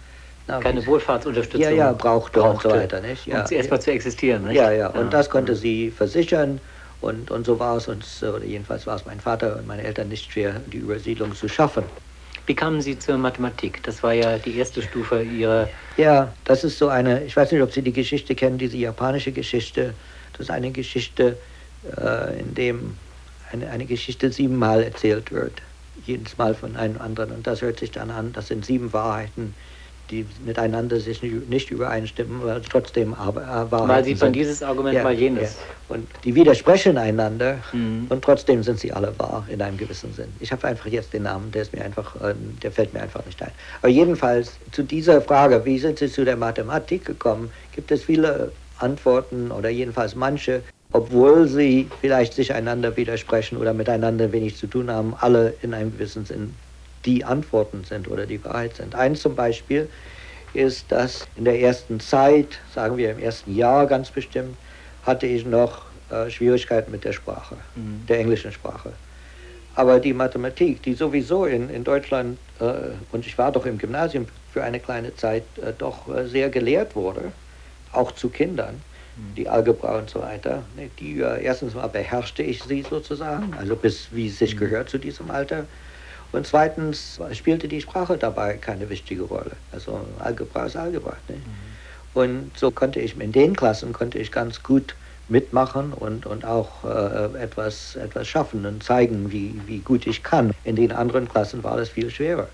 [SPEAKER 1] Na, keine Wohlfahrtsunterstützung
[SPEAKER 2] ja, ja, brauchte,
[SPEAKER 1] brauchte
[SPEAKER 2] und so weiter. Nicht? Ja,
[SPEAKER 1] um erst mal zu existieren. Nicht?
[SPEAKER 2] Ja, ja, und ja. das konnte sie versichern. Und, und so war es uns, oder jedenfalls war es mein Vater und meine Eltern nicht schwer, die Übersiedlung zu schaffen.
[SPEAKER 1] Wie kamen Sie zur Mathematik? Das war ja die erste Stufe Ihrer...
[SPEAKER 2] Ja, das ist so eine, ich weiß nicht, ob Sie die Geschichte kennen, diese japanische Geschichte. Das ist eine Geschichte, äh, in dem eine, eine Geschichte siebenmal erzählt wird. Jedes Mal von einem anderen. Und das hört sich dann an, das sind sieben Wahrheiten, die miteinander sich nicht übereinstimmen, aber trotzdem Wahrheiten sind.
[SPEAKER 1] Mal sieht man dieses Argument,
[SPEAKER 2] ja,
[SPEAKER 1] mal jenes.
[SPEAKER 2] Ja. Und die widersprechen einander
[SPEAKER 1] mhm.
[SPEAKER 2] und trotzdem sind sie alle wahr in einem gewissen Sinn. Ich habe einfach jetzt den Namen, der ist mir einfach, der fällt mir einfach nicht ein. Aber jedenfalls zu dieser Frage, wie sind Sie zu der Mathematik gekommen, gibt es viele Antworten oder jedenfalls manche, obwohl sie vielleicht sich einander widersprechen oder miteinander wenig zu tun haben, alle in einem gewissen Sinn die Antworten sind oder die Wahrheit sind. Eins zum Beispiel ist, dass in der ersten Zeit, sagen wir im ersten Jahr ganz bestimmt, hatte ich noch äh, Schwierigkeiten mit der Sprache, mhm. der englischen Sprache. Aber die Mathematik, die sowieso in, in Deutschland, äh, und ich war doch im Gymnasium für eine kleine Zeit, äh, doch äh, sehr gelehrt wurde, auch zu Kindern, mhm. die Algebra und so weiter, ne, die äh, erstens mal beherrschte ich sie sozusagen, also bis wie es sich mhm. gehört zu diesem Alter. Und zweitens spielte die Sprache dabei keine wichtige Rolle. Also Algebra ist Algebra. Ne? Mhm. Und so konnte ich in den Klassen konnte ich ganz gut mitmachen und, und auch äh, etwas, etwas schaffen und zeigen, wie, wie gut ich kann. In den anderen Klassen war das viel schwerer,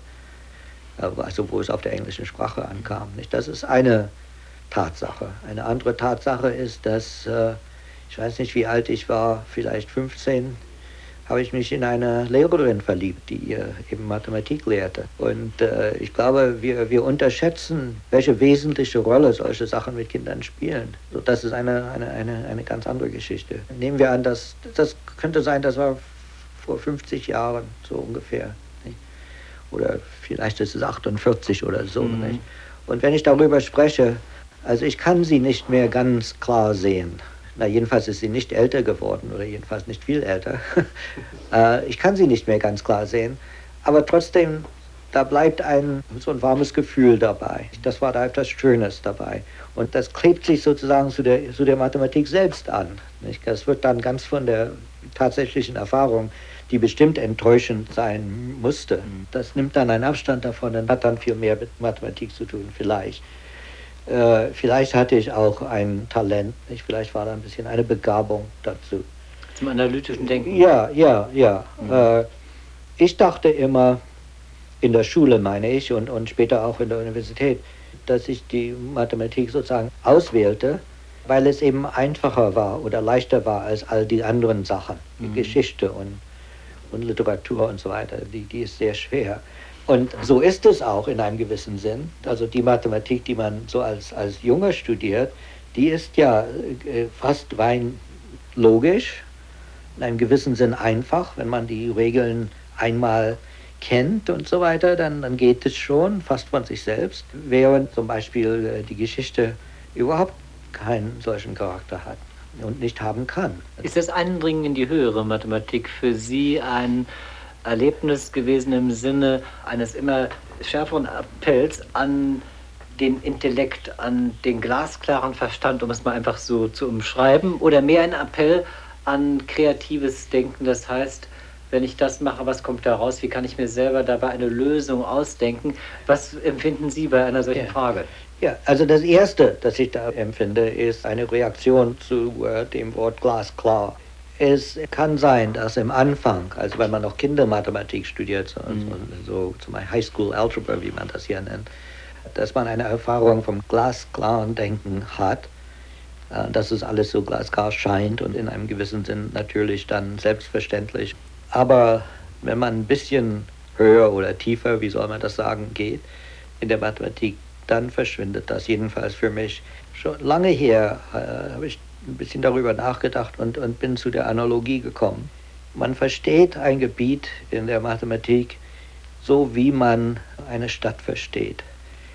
[SPEAKER 2] also wo es auf der englischen Sprache ankam. Nicht? Das ist eine Tatsache. Eine andere Tatsache ist, dass, äh, ich weiß nicht, wie alt ich war, vielleicht fünfzehn, habe ich mich in eine Lehrerin verliebt, die äh, eben Mathematik lehrte. Und äh, ich glaube, wir, wir unterschätzen, welche wesentliche Rolle solche Sachen mit Kindern spielen. So, das ist eine, eine, eine, eine ganz andere Geschichte. Nehmen wir an, dass, das könnte sein, das war vor fünfzig Jahren so ungefähr. Nicht? Oder vielleicht ist es achtundvierzig oder so. Mhm. Nicht? Und wenn ich darüber spreche, also ich kann sie nicht mehr ganz klar sehen. Na, jedenfalls ist sie nicht älter geworden oder jedenfalls nicht viel älter. äh, ich kann sie nicht mehr ganz klar sehen, aber trotzdem, da bleibt ein, so ein warmes Gefühl dabei. Das war da etwas Schönes dabei. Und das klebt sich sozusagen zu der, zu der Mathematik selbst an. Nicht? Das wird dann ganz von der tatsächlichen Erfahrung, die bestimmt enttäuschend sein musste. Das nimmt dann einen Abstand davon und hat dann viel mehr mit Mathematik zu tun, vielleicht. Äh, vielleicht hatte ich auch ein Talent, nicht? Vielleicht war da ein bisschen eine Begabung dazu.
[SPEAKER 1] Zum analytischen Denken?
[SPEAKER 2] Ja, ja, ja. Mhm. Äh, ich dachte immer, in der Schule meine ich und, und später auch in der Universität, dass ich die Mathematik sozusagen auswählte, weil es eben einfacher war oder leichter war als all die anderen Sachen, die mhm. Geschichte und, und Literatur und so weiter, die, die ist sehr schwer. Und so ist es auch in einem gewissen Sinn. Also die Mathematik, die man so als, als Junger studiert, die ist ja äh, fast rein logisch, in einem gewissen Sinn einfach. Wenn man die Regeln einmal kennt und so weiter, dann, dann geht es schon fast von sich selbst. Während zum Beispiel äh, die Geschichte überhaupt keinen solchen Charakter hat und nicht haben kann.
[SPEAKER 1] Ist das Eindringen in die höhere Mathematik für Sie ein Erlebnis gewesen im Sinne eines immer schärferen Appells an den Intellekt, an den glasklaren Verstand, um es mal einfach so zu umschreiben, oder mehr ein Appell an kreatives Denken? Das heißt, wenn ich das mache, was kommt da raus? Wie kann ich mir selber dabei eine Lösung ausdenken? Was empfinden Sie bei einer solchen
[SPEAKER 2] ja.
[SPEAKER 1] Frage?
[SPEAKER 2] Ja, also das Erste, das ich da empfinde, ist eine Reaktion zu äh, dem Wort glasklar. Es kann sein, dass im Anfang, also wenn man noch Kindermathematik studiert, so, mhm. so, so zum Beispiel High School Algebra, wie man das hier nennt, dass man eine Erfahrung vom glasklaren Denken hat, äh, dass es alles so glasklar scheint und in einem gewissen Sinn natürlich dann selbstverständlich. Aber wenn man ein bisschen höher oder tiefer, wie soll man das sagen, geht in der Mathematik, dann verschwindet das. Jedenfalls für mich. Schon lange her äh, habe ich ein bisschen darüber nachgedacht und, und bin zu der Analogie gekommen. Man versteht ein Gebiet in der Mathematik so, wie man eine Stadt versteht.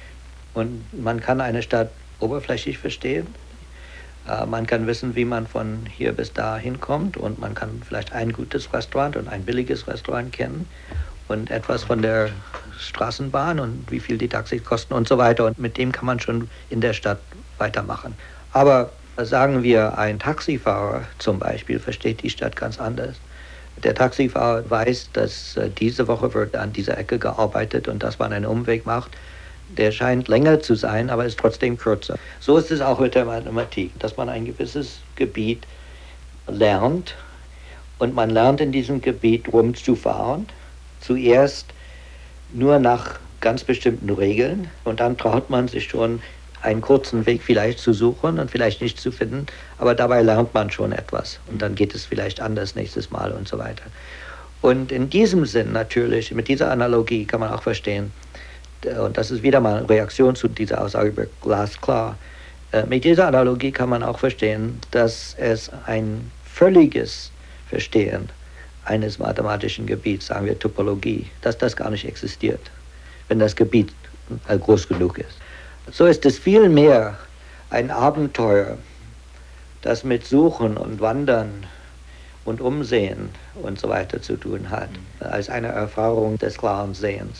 [SPEAKER 2] Und man kann eine Stadt oberflächlich verstehen. Äh, man kann wissen, wie man von hier bis da hinkommt und man kann vielleicht ein gutes Restaurant und ein billiges Restaurant kennen und etwas von der Straßenbahn und wie viel die Taxis kosten und so weiter. Und mit dem kann man schon in der Stadt weitermachen. Aber sagen wir, ein Taxifahrer zum Beispiel versteht die Stadt ganz anders. Der Taxifahrer weiß, dass äh, diese Woche wird an dieser Ecke gearbeitet und dass man einen Umweg macht. Der scheint länger zu sein, aber ist trotzdem kürzer. So ist es auch mit der Mathematik, dass man ein gewisses Gebiet lernt und man lernt in diesem Gebiet rumzufahren. Zuerst nur nach ganz bestimmten Regeln und dann traut man sich schon, einen kurzen Weg vielleicht zu suchen und vielleicht nicht zu finden, aber dabei lernt man schon etwas und dann geht es vielleicht anders nächstes Mal und so weiter. Und in diesem Sinn natürlich, mit dieser Analogie kann man auch verstehen, und das ist wieder mal eine Reaktion zu dieser Aussage über glasklar, mit dieser Analogie kann man auch verstehen, dass es ein völliges Verstehen eines mathematischen Gebiets, sagen wir Topologie, dass das gar nicht existiert, wenn das Gebiet groß genug ist. So ist es vielmehr ein Abenteuer, das mit Suchen und Wandern und Umsehen und so weiter zu tun hat, als eine Erfahrung des klaren Sehens.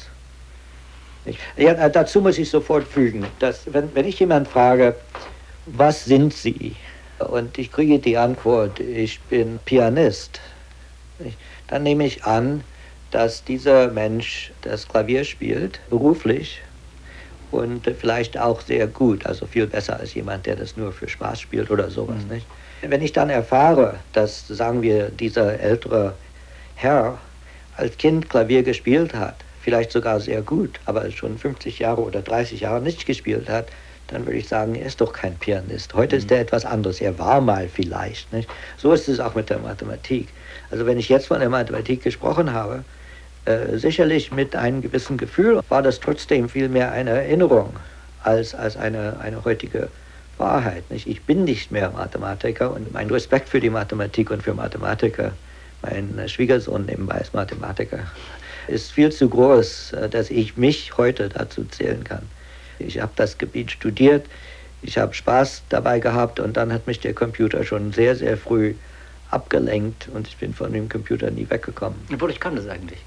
[SPEAKER 2] Ja, dazu muss ich sofort fügen, dass wenn, wenn ich jemanden frage, was sind Sie? Und ich kriege die Antwort, ich bin Pianist, dann nehme ich an, dass dieser Mensch das Klavier spielt, beruflich, und vielleicht auch sehr gut, also viel besser als jemand, der das nur für Spaß spielt oder sowas. Mhm. Nicht? Wenn ich dann erfahre, dass, sagen wir, dieser ältere Herr als Kind Klavier gespielt hat, vielleicht sogar sehr gut, aber schon fünfzig Jahre oder dreißig Jahre nicht gespielt hat, dann würde ich sagen, er ist doch kein Pianist. Heute mhm. ist er etwas anderes. Er war mal vielleicht. Nicht? So ist es auch mit der Mathematik. Also wenn ich jetzt von der Mathematik gesprochen habe, Äh, sicherlich mit einem gewissen Gefühl, war das trotzdem vielmehr eine Erinnerung als, als eine, eine heutige Wahrheit. Nicht? Ich bin nicht mehr Mathematiker und mein Respekt für die Mathematik und für Mathematiker, mein Schwiegersohn nebenbei ist Mathematiker, ist viel zu groß, dass ich mich heute dazu zählen kann. Ich habe das Gebiet studiert, ich habe Spaß dabei gehabt und dann hat mich der Computer schon sehr, sehr früh abgelenkt und ich bin von dem Computer nie weggekommen.
[SPEAKER 1] Obwohl, ich kann das eigentlich.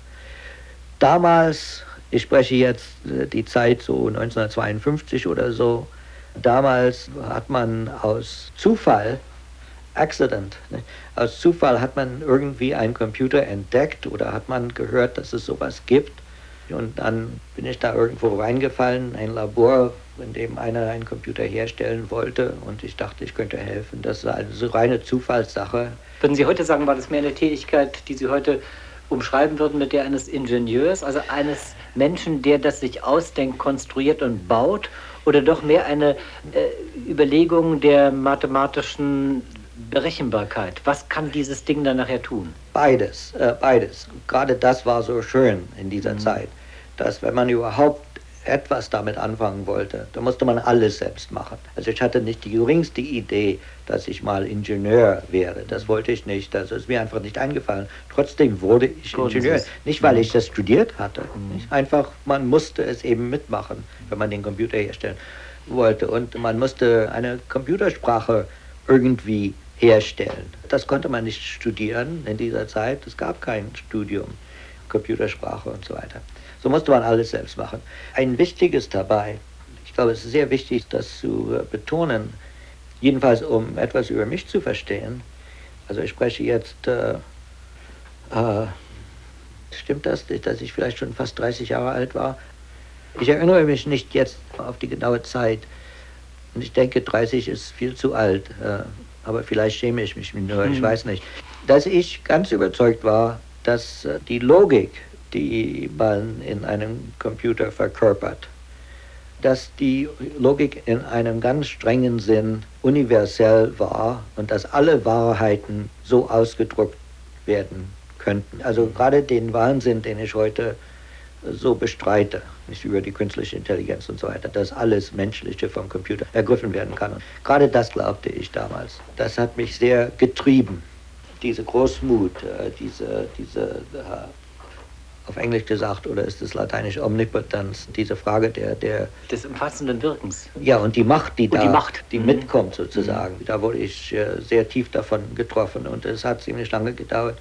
[SPEAKER 2] Damals, ich spreche jetzt die Zeit so neunzehnhundertzweiundfünfzig oder so, damals hat man aus Zufall, Accident, ne, aus Zufall hat man irgendwie einen Computer entdeckt oder hat man gehört, dass es sowas gibt. Und dann bin ich da irgendwo reingefallen, ein Labor, in dem einer einen Computer herstellen wollte und ich dachte, ich könnte helfen. Das war eine so reine Zufallssache.
[SPEAKER 1] Würden Sie heute sagen, war das mehr eine Tätigkeit, die Sie heute umschreiben würden mit der eines Ingenieurs, also eines Menschen, der das sich ausdenkt, konstruiert und baut, oder doch mehr eine äh, Überlegung der mathematischen Berechenbarkeit? Was kann dieses Ding dann nachher tun?
[SPEAKER 2] Beides, äh, beides. Gerade das war so schön in dieser mhm. Zeit, dass wenn man überhaupt etwas damit anfangen wollte, da musste man alles selbst machen. Also ich hatte nicht die geringste Idee, dass ich mal Ingenieur wäre. Das wollte ich nicht. Das ist mir einfach nicht eingefallen. Trotzdem wurde ich Gut, Ingenieur. Nicht, weil ich das studiert hatte. Mhm. Nicht? Einfach, man musste es eben mitmachen, wenn man den Computer herstellen wollte. Und man musste eine Computersprache irgendwie herstellen. Das konnte man nicht studieren in dieser Zeit. Es gab kein Studium, Computersprache und so weiter. So musste man alles selbst machen. Ein Wichtiges dabei, ich glaube, es ist sehr wichtig, das zu betonen, jedenfalls um etwas über mich zu verstehen. Also ich spreche jetzt, äh, äh, stimmt das, dass ich vielleicht schon fast dreißig Jahre alt war? Ich erinnere mich nicht jetzt auf die genaue Zeit. Und ich denke, dreißig ist viel zu alt. Äh, aber vielleicht schäme ich mich nur, ich weiß nicht. Dass ich ganz überzeugt war, dass äh, die Logik, die man in einem Computer verkörpert, dass die Logik in einem ganz strengen Sinn universell war und dass alle Wahrheiten so ausgedrückt werden könnten. Also gerade den Wahnsinn, den ich heute so bestreite, nicht über die künstliche Intelligenz und so weiter, dass alles Menschliche vom Computer ergriffen werden kann. Und gerade das glaubte ich damals. Das hat mich sehr getrieben. Diese Großmut, diese, diese auf Englisch gesagt, oder ist es lateinisch Omnipotenz, diese Frage der... der
[SPEAKER 1] des umfassenden Wirkens.
[SPEAKER 2] Ja, und die Macht, die
[SPEAKER 1] und
[SPEAKER 2] da
[SPEAKER 1] die, Macht.
[SPEAKER 2] die mhm. mitkommt sozusagen. Mhm. Da wurde ich äh, sehr tief davon getroffen und es hat ziemlich lange gedauert,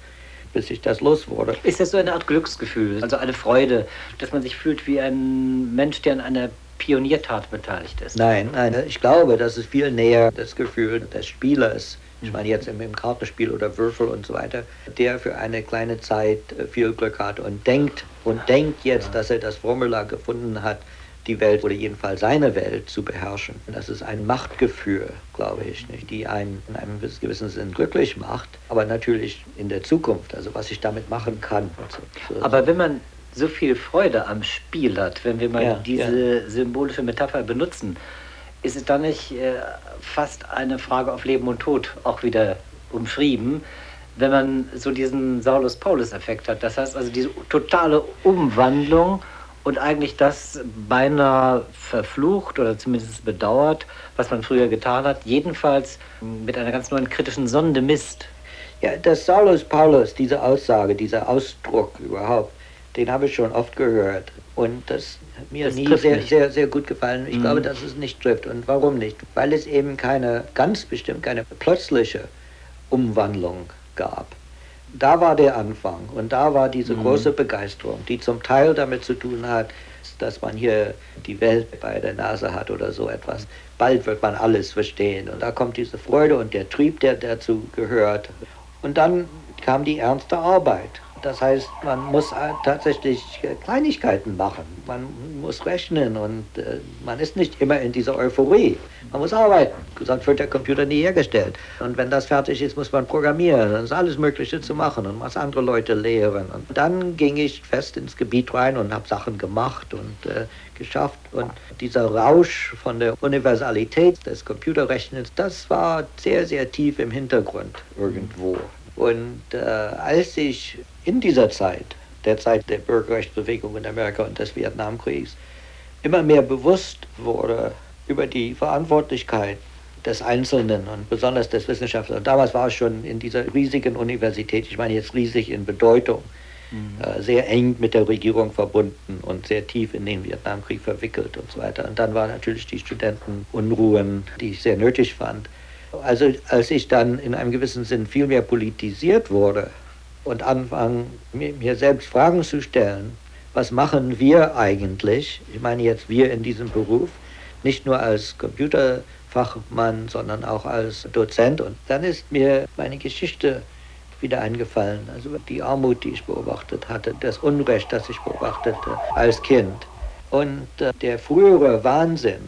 [SPEAKER 2] bis ich das los wurde.
[SPEAKER 1] Ist das so eine Art Glücksgefühl, also eine Freude, dass man sich fühlt wie ein Mensch, der an einer Pioniertat beteiligt ist?
[SPEAKER 2] Nein, nein, ich glaube, das ist viel näher das Gefühl des Spielers. Ich meine jetzt im, im Kartenspiel oder Würfel und so weiter, der für eine kleine Zeit viel Glück hat und denkt und denkt jetzt, ja. dass er das Formular gefunden hat, die Welt oder jedenfalls seine Welt zu beherrschen. Das ist ein Machtgefühl, glaube ich, nicht, die einen in einem gewissen Sinn glücklich macht, aber natürlich in der Zukunft, also was ich damit machen kann. So, so.
[SPEAKER 1] Aber wenn man so viel Freude am Spiel hat, wenn wir mal ja, diese ja. symbolische Metapher benutzen, ist es dann nicht äh, fast eine Frage auf Leben und Tod auch wieder umschrieben, wenn man so diesen Saulus-Paulus-Effekt hat. Das heißt also diese totale Umwandlung und eigentlich das beinahe verflucht oder zumindest bedauert, was man früher getan hat, jedenfalls mit einer ganz neuen kritischen Sonde misst.
[SPEAKER 2] Ja, das Saulus-Paulus, diese Aussage, dieser Ausdruck überhaupt, den habe ich schon oft gehört und das hat mir das nie sehr, sehr, sehr gut gefallen. Ich mhm. glaube, dass es nicht trifft. Und warum nicht? Weil es eben keine, ganz bestimmt keine plötzliche Umwandlung gab. Da war der Anfang und da war diese mhm. große Begeisterung, die zum Teil damit zu tun hat, dass man hier die Welt bei der Nase hat oder so etwas. Bald wird man alles verstehen und da kommt diese Freude und der Trieb, der dazu gehört. Und dann kam die ernste Arbeit. Das heißt, man muss tatsächlich Kleinigkeiten machen, man muss rechnen und äh, man ist nicht immer in dieser Euphorie. Man muss arbeiten, sonst wird der Computer nie hergestellt. Und wenn das fertig ist, muss man programmieren, dann ist alles Mögliche zu machen und muss andere Leute lehren. Und dann ging ich fest ins Gebiet rein und habe Sachen gemacht und äh, geschafft. Und dieser Rausch von der Universalität des Computerrechnens, das war sehr, sehr tief im Hintergrund irgendwo. Und äh, als ich in dieser Zeit, der Zeit der Bürgerrechtsbewegung in Amerika und des Vietnamkriegs, immer mehr bewusst wurde über die Verantwortlichkeit des Einzelnen und besonders des Wissenschaftlers. Und damals war es schon in dieser riesigen Universität, ich meine jetzt riesig in Bedeutung, mhm. äh, sehr eng mit der Regierung verbunden und sehr tief in den Vietnamkrieg verwickelt und so weiter. Und dann waren natürlich die Studentenunruhen, die ich sehr nötig fand. Also als ich dann in einem gewissen Sinn viel mehr politisiert wurde und anfang mir, mir selbst Fragen zu stellen, was machen wir eigentlich, ich meine jetzt wir in diesem Beruf, nicht nur als Computerfachmann, sondern auch als Dozent. Und dann ist mir meine Geschichte wieder eingefallen, also die Armut, die ich beobachtet hatte, das Unrecht, das ich beobachtete als Kind. Und äh, der frühere Wahnsinn,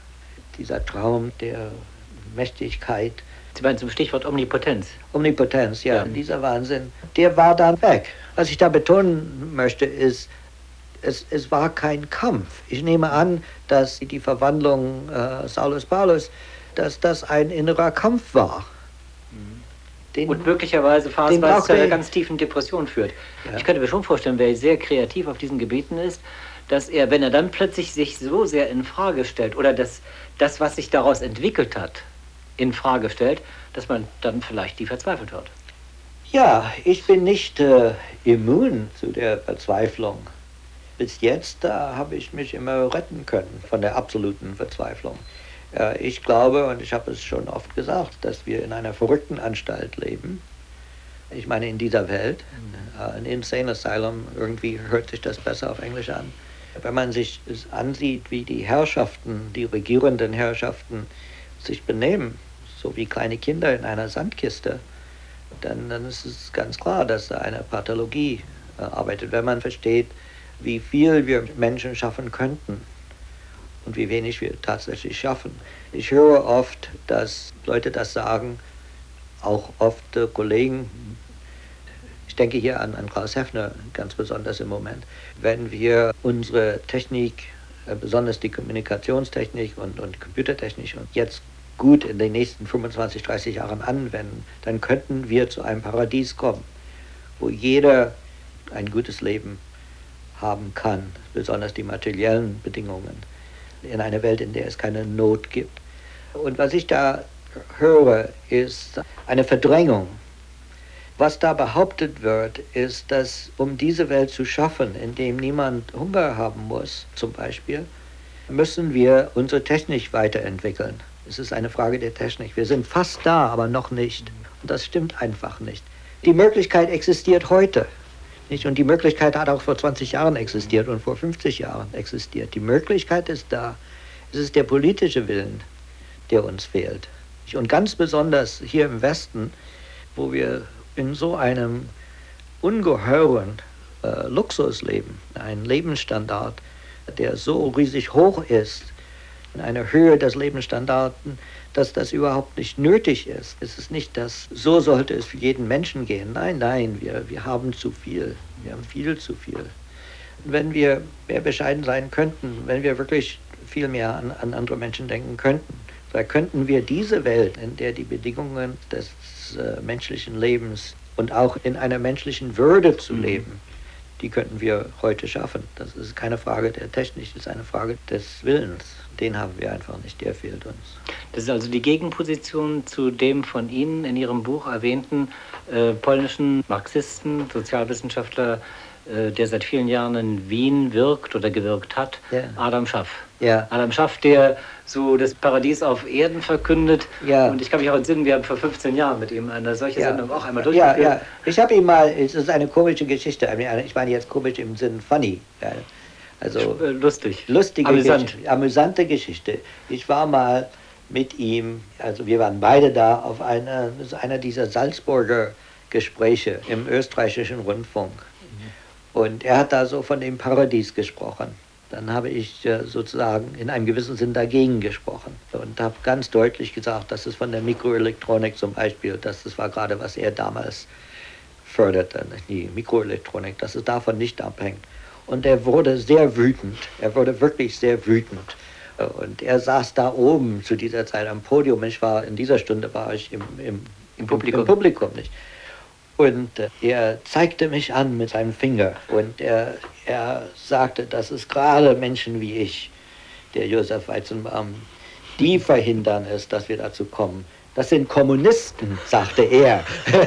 [SPEAKER 2] dieser Traum der Mächtigkeit.
[SPEAKER 1] Sie meinen zum Stichwort Omnipotenz.
[SPEAKER 2] Omnipotenz, ja, ja. Dieser Wahnsinn, der war dann weg. Was ich da betonen möchte, ist, es, es war kein Kampf. Ich nehme an, dass die Verwandlung äh, Saulus Paulus, dass das ein innerer Kampf war.
[SPEAKER 1] Den, und möglicherweise phasenweise zu einer ganz tiefen Depression führt. Ja. Ich könnte mir schon vorstellen, wer sehr kreativ auf diesen Gebieten ist, dass er, wenn er dann plötzlich sich so sehr in Frage stellt oder das, das was sich daraus entwickelt hat, in Frage stellt, dass man dann vielleicht die verzweifelt wird.
[SPEAKER 2] Ja, ich bin nicht äh, immun zu der Verzweiflung. Bis jetzt da habe ich mich immer retten können von der absoluten Verzweiflung. Äh, ich glaube, und ich habe es schon oft gesagt, dass wir in einer verrückten Anstalt leben. Ich meine, in dieser Welt. Mhm. Äh, ein Insane Asylum, irgendwie hört sich das besser auf Englisch an. Wenn man sich es ansieht, wie die Herrschaften, die regierenden Herrschaften sich benehmen, so wie kleine Kinder in einer Sandkiste, dann, dann ist es ganz klar, dass da eine Pathologie äh, arbeitet. Wenn man versteht, wie viel wir Menschen schaffen könnten und wie wenig wir tatsächlich schaffen. Ich höre oft, dass Leute das sagen, auch oft äh, Kollegen, ich denke hier an, an Klaus Heffner ganz besonders im Moment, wenn wir unsere Technik, äh, besonders die Kommunikationstechnik und, und Computertechnik und jetzt gut in den nächsten fünfundzwanzig, dreißig Jahren anwenden, dann könnten wir zu einem Paradies kommen, wo jeder ein gutes Leben haben kann, besonders die materiellen Bedingungen, in einer Welt, in der es keine Not gibt. Und was ich da höre, ist eine Verdrängung. Was da behauptet wird, ist, dass um diese Welt zu schaffen, in dem niemand Hunger haben muss, zum Beispiel, müssen wir unsere Technik weiterentwickeln. Es ist eine Frage der Technik. Wir sind fast da, aber noch nicht. Und das stimmt einfach nicht. Die Möglichkeit existiert heute. Nicht? Und die Möglichkeit hat auch vor zwanzig Jahren existiert und vor fünfzig Jahren existiert. Die Möglichkeit ist da. Es ist der politische Willen, der uns fehlt. Und ganz besonders hier im Westen, wo wir in so einem ungeheuren äh, Luxus leben, einen Lebensstandard, der so riesig hoch ist, in einer Höhe des Lebensstandards, dass das überhaupt nicht nötig ist. Es ist nicht, dass so sollte es für jeden Menschen gehen. Nein, nein, wir, wir haben zu viel. Wir haben viel zu viel. Wenn wir mehr bescheiden sein könnten, wenn wir wirklich viel mehr an, an andere Menschen denken könnten, da könnten wir diese Welt, in der die Bedingungen des äh, menschlichen Lebens und auch in einer menschlichen Würde zu leben, die könnten wir heute schaffen. Das ist keine Frage der Technik, das ist eine Frage des Willens. Den haben wir einfach nicht, der fehlt uns.
[SPEAKER 1] Das ist also die Gegenposition zu dem von Ihnen in Ihrem Buch erwähnten äh, polnischen Marxisten, Sozialwissenschaftler, äh, der seit vielen Jahren in Wien wirkt oder gewirkt hat, ja. Adam Schaff.
[SPEAKER 2] Ja.
[SPEAKER 1] Adam Schaff, der so das Paradies auf Erden verkündet.
[SPEAKER 2] Ja.
[SPEAKER 1] Und ich kann mich auch entsinnen, wir haben vor fünfzehn Jahren mit ihm eine solche
[SPEAKER 2] ja.
[SPEAKER 1] Sendung auch einmal durchgeführt.
[SPEAKER 2] Ja, ja. Ich habe ihm mal, es ist eine komische Geschichte, ich meine jetzt komisch im Sinn funny, ja. Also
[SPEAKER 1] lustig,
[SPEAKER 2] lustige
[SPEAKER 1] amüsant.
[SPEAKER 2] Geschichte, amüsante Geschichte. Ich war mal mit ihm, also wir waren beide da auf einer, einer dieser Salzburger Gespräche im österreichischen Rundfunk. Mhm. Und er hat da so von dem Paradies gesprochen. Dann habe ich äh, sozusagen in einem gewissen Sinn dagegen gesprochen und habe ganz deutlich gesagt, dass es von der Mikroelektronik zum Beispiel, dass das war gerade, was er damals förderte, die Mikroelektronik, dass es davon nicht abhängt. Und er wurde sehr wütend, er wurde wirklich sehr wütend. Und er saß da oben zu dieser Zeit am Podium. Ich war, in dieser Stunde war ich im, im,
[SPEAKER 1] Im Publikum.
[SPEAKER 2] Im Publikum nicht. Und er zeigte mich an mit seinem Finger und er, er sagte, dass es gerade Menschen wie ich, der Josef Weizenbaum, die verhindern es, dass wir dazu kommen. Das sind Kommunisten, sagte er.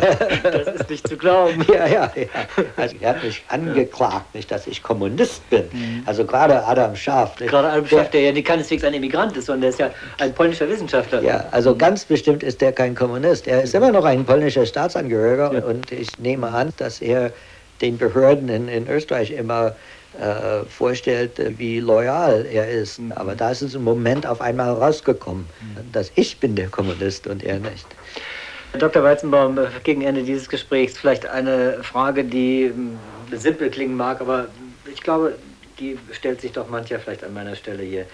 [SPEAKER 1] Das ist nicht zu glauben.
[SPEAKER 2] Ja, ja, ja. Also er hat mich angeklagt, nicht, dass ich Kommunist bin. Mhm. Also gerade Adam Schaff.
[SPEAKER 1] Gerade Adam Schaff, der, der ja keineswegs ein Immigrant ist, sondern der ist ja ein polnischer Wissenschaftler.
[SPEAKER 2] Ja, also ganz bestimmt ist der kein Kommunist. Er ist immer noch ein polnischer Staatsangehöriger ja. Und ich nehme an, dass er den Behörden in, in Österreich immer äh, vorstellt, wie loyal er ist. Mhm. Aber da ist es im Moment auf einmal rausgekommen, mhm. dass ich bin der Kommunist und er nicht.
[SPEAKER 1] Doktor Weizenbaum, gegen Ende dieses Gesprächs vielleicht eine Frage, die simpel klingen mag, aber ich glaube, die stellt sich doch mancher vielleicht an meiner Stelle hier.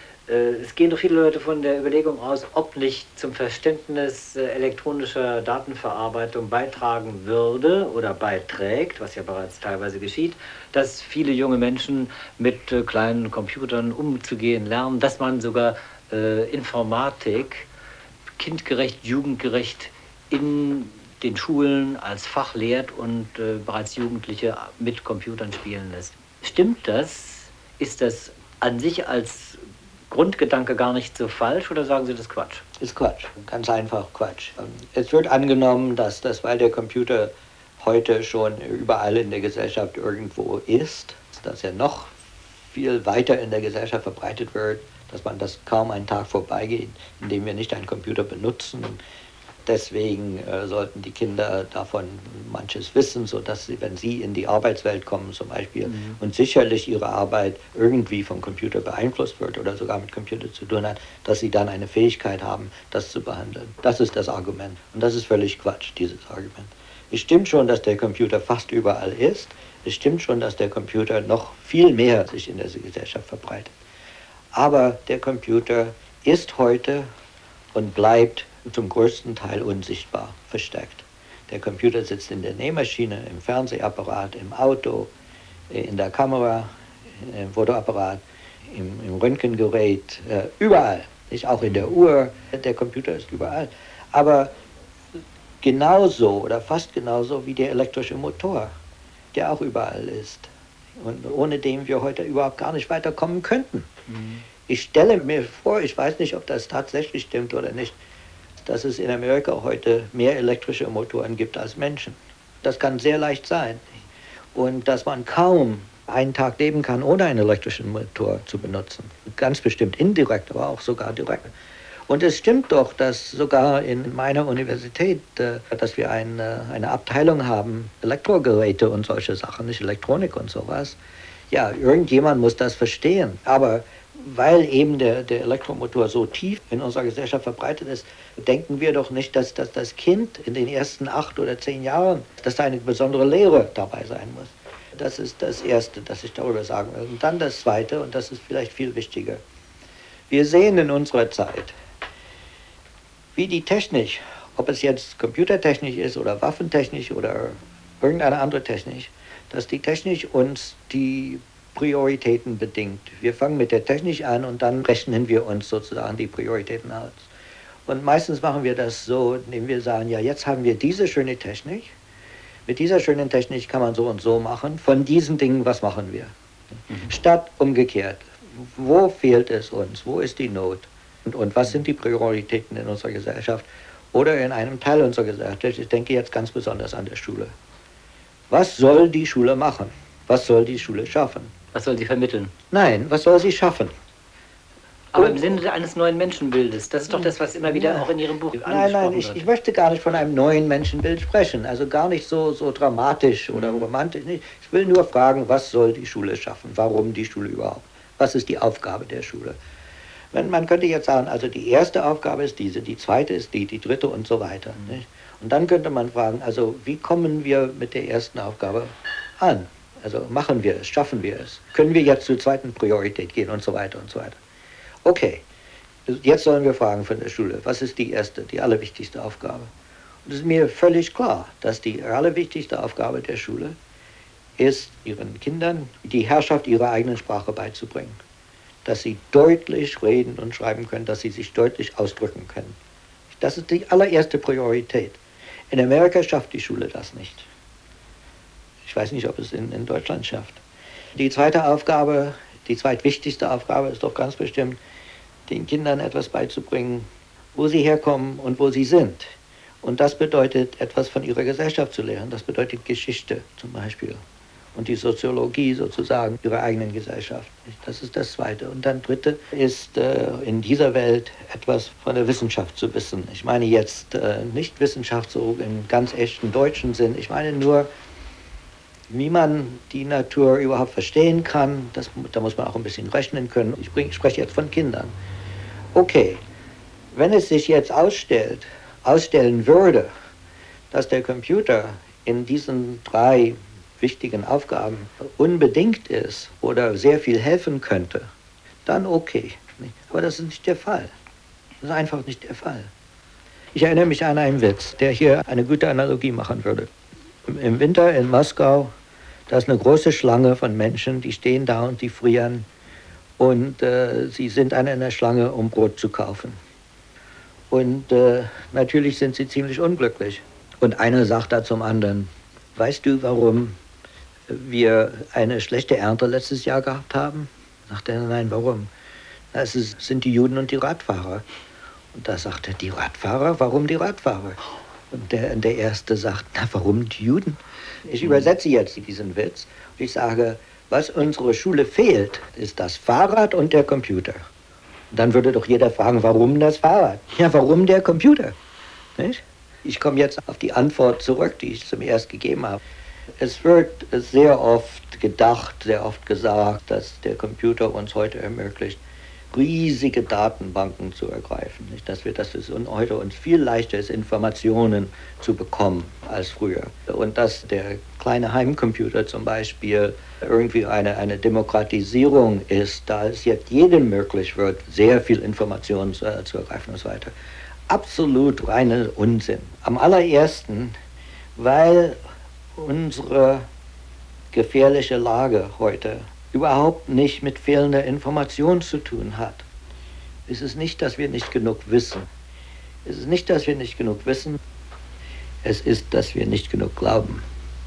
[SPEAKER 1] Es gehen doch viele Leute von der Überlegung aus, ob nicht zum Verständnis elektronischer Datenverarbeitung beitragen würde oder beiträgt, was ja bereits teilweise geschieht, dass viele junge Menschen mit kleinen Computern umzugehen lernen, dass man sogar äh, Informatik kindgerecht, jugendgerecht in den Schulen als Fach lehrt und äh, bereits Jugendliche mit Computern spielen lässt. Stimmt das? Ist das an sich als Grundgedanke gar nicht so falsch oder sagen Sie das Quatsch?
[SPEAKER 2] Ist Quatsch, ganz einfach Quatsch. Es wird angenommen, dass das, weil der Computer heute schon überall in der Gesellschaft irgendwo ist, dass er noch viel weiter in der Gesellschaft verbreitet wird, dass man das kaum einen Tag vorbeigeht, in dem wir nicht einen Computer benutzen. Deswegen äh, sollten die Kinder davon manches wissen, sodass sie, wenn sie in die Arbeitswelt kommen zum Beispiel mhm. und sicherlich ihre Arbeit irgendwie vom Computer beeinflusst wird oder sogar mit Computer zu tun hat, dass sie dann eine Fähigkeit haben, das zu behandeln. Das ist das Argument. Und das ist völlig Quatsch, dieses Argument. Es stimmt schon, dass der Computer fast überall ist. Es stimmt schon, dass der Computer noch viel mehr sich in der Gesellschaft verbreitet. Aber der Computer ist heute und bleibt zum größten Teil unsichtbar, versteckt. Der Computer sitzt in der Nähmaschine, im Fernsehapparat, im Auto, in der Kamera, im Fotoapparat, im, im Röntgengerät, äh, überall. Nicht auch in der Uhr, der Computer ist überall. Aber genauso oder fast genauso wie der elektrische Motor, der auch überall ist und ohne den wir heute überhaupt gar nicht weiterkommen könnten. Mhm. Ich stelle mir vor, ich weiß nicht, ob das tatsächlich stimmt oder nicht, dass es in Amerika heute mehr elektrische Motoren gibt als Menschen. Das kann sehr leicht sein. Und dass man kaum einen Tag leben kann, ohne einen elektrischen Motor zu benutzen. Ganz bestimmt indirekt, aber auch sogar direkt. Und es stimmt doch, dass sogar in meiner Universität, äh, dass wir eine, eine Abteilung haben, Elektrogeräte und solche Sachen, nicht Elektronik und sowas. Ja, irgendjemand muss das verstehen. Aber weil eben der, der Elektromotor so tief in unserer Gesellschaft verbreitet ist, denken wir doch nicht, dass, dass das Kind in den ersten acht oder zehn Jahren, dass da eine besondere Lehre dabei sein muss. Das ist das Erste, das ich darüber sagen will. Und dann das Zweite, und das ist vielleicht viel wichtiger. Wir sehen in unserer Zeit, wie die Technik, ob es jetzt Computertechnik ist oder Waffentechnik oder irgendeine andere Technik, dass die Technik uns die Prioritäten bedingt. Wir fangen mit der Technik an und dann rechnen wir uns sozusagen die Prioritäten aus. Und meistens machen wir das so, indem wir sagen, ja, jetzt haben wir diese schöne Technik. Mit dieser schönen Technik kann man so und so machen. Von diesen Dingen, was machen wir? Mhm. Statt umgekehrt. Wo fehlt es uns? Wo ist die Not? Und, und was sind die Prioritäten in unserer Gesellschaft? Oder in einem Teil unserer Gesellschaft? Ich denke jetzt ganz besonders an der Schule. Was soll die Schule machen? Was soll die Schule schaffen?
[SPEAKER 1] Was soll sie vermitteln?
[SPEAKER 2] Nein, was soll sie schaffen?
[SPEAKER 1] Aber im Sinne eines neuen Menschenbildes. Das ist doch das, was immer wieder ja. auch in Ihrem Buch angesprochen wird.
[SPEAKER 2] Nein, nein, ich, ich möchte gar nicht von einem neuen Menschenbild sprechen. Also gar nicht so, so dramatisch oder mhm. romantisch. Ich will nur fragen, was soll die Schule schaffen? Warum die Schule überhaupt? Was ist die Aufgabe der Schule? Wenn, man könnte jetzt sagen, also die erste Aufgabe ist diese, die zweite ist die, die dritte und so weiter. Mhm. Nicht? Und dann könnte man fragen, also wie kommen wir mit der ersten Aufgabe an? Also machen wir es, schaffen wir es? Können wir jetzt zur zweiten Priorität gehen und so weiter und so weiter? Okay, jetzt sollen wir fragen von der Schule, was ist die erste, die allerwichtigste Aufgabe? Und es ist mir völlig klar, dass die allerwichtigste Aufgabe der Schule ist, ihren Kindern die Herrschaft ihrer eigenen Sprache beizubringen. Dass sie deutlich reden und schreiben können, dass sie sich deutlich ausdrücken können. Das ist die allererste Priorität. In Amerika schafft die Schule das nicht. Ich weiß nicht, ob es in, in Deutschland schafft. Die zweite Aufgabe, die zweitwichtigste Aufgabe ist doch ganz bestimmt, den Kindern etwas beizubringen, wo sie herkommen und wo sie sind. Und das bedeutet, etwas von ihrer Gesellschaft zu lernen. Das bedeutet Geschichte zum Beispiel. Und die Soziologie sozusagen ihrer eigenen Gesellschaft. Das ist das Zweite. Und dann Dritte ist, äh, in dieser Welt etwas von der Wissenschaft zu wissen. Ich meine jetzt äh, nicht Wissenschaft so im ganz echten deutschen Sinn. Ich meine nur, wie man die Natur überhaupt verstehen kann. Das, da muss man auch ein bisschen rechnen können. Ich, bring, ich spreche jetzt von Kindern. Okay, wenn es sich jetzt ausstellt, ausstellen würde, dass der Computer in diesen drei wichtigen Aufgaben unbedingt ist oder sehr viel helfen könnte, dann okay. Aber das ist nicht der Fall. Das ist einfach nicht der Fall. Ich erinnere mich an einen Witz, der hier eine gute Analogie machen würde. Im Winter in Moskau, da ist eine große Schlange von Menschen, die stehen da und die frieren. Und äh, sie sind an einer Schlange, um Brot zu kaufen. Und äh, natürlich sind sie ziemlich unglücklich. Und einer sagt da zum anderen, weißt du, warum wir eine schlechte Ernte letztes Jahr gehabt haben? Sagt er, nein, warum? Das ist, sind die Juden und die Radfahrer. Und da sagt er, die Radfahrer? Warum die Radfahrer? Und der, der Erste sagt, na, warum die Juden? Ich übersetze jetzt diesen Witz und ich sage, was unserer Schule fehlt, ist das Fahrrad und der Computer. Und dann würde doch jeder fragen, warum das Fahrrad? Ja, warum der Computer? Nicht? Ich komme jetzt auf die Antwort zurück, die ich zum erst gegeben habe. Es wird sehr oft gedacht, sehr oft gesagt, dass der Computer uns heute ermöglicht, riesige Datenbanken zu ergreifen. Nicht? Dass, wir, dass es heute uns viel leichter ist, Informationen zu bekommen als früher. Und dass der kleine Heimcomputer zum Beispiel irgendwie eine, eine Demokratisierung ist, da es jetzt jedem möglich wird, sehr viel Informationen zu, äh, zu ergreifen und so weiter. Absolut reiner Unsinn. Am allerersten, weil unsere gefährliche Lage heute überhaupt nicht mit fehlender Information zu tun hat. Es ist nicht, dass wir nicht genug wissen. Es ist nicht, dass wir nicht genug wissen. Es ist, dass wir nicht genug glauben.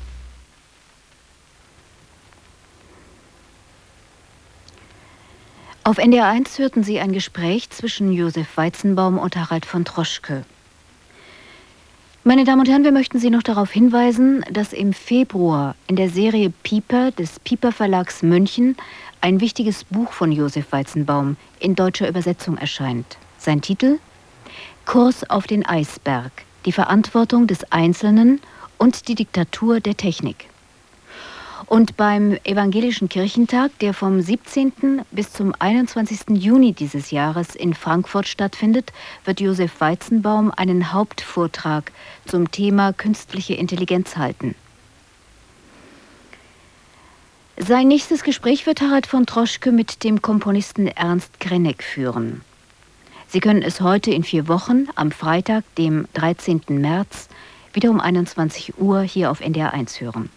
[SPEAKER 3] Auf N D R eins hörten Sie ein Gespräch zwischen Josef Weizenbaum und Harald von Troschke. Meine Damen und Herren, wir möchten Sie noch darauf hinweisen, dass im Februar in der Serie Piper des Piper Verlags München ein wichtiges Buch von Josef Weizenbaum in deutscher Übersetzung erscheint. Sein Titel Kurs auf den Eisberg, die Verantwortung des Einzelnen und die Diktatur der Technik. Und beim Evangelischen Kirchentag, der vom siebzehnten bis zum einundzwanzigsten Juni dieses Jahres in Frankfurt stattfindet, wird Josef Weizenbaum einen Hauptvortrag zum Thema künstliche Intelligenz halten. Sein nächstes Gespräch wird Harald von Troschke mit dem Komponisten Ernst Krenek führen. Sie können es heute in vier Wochen, am Freitag, dem dreizehnten März, wieder um einundzwanzig Uhr hier auf N D R eins hören.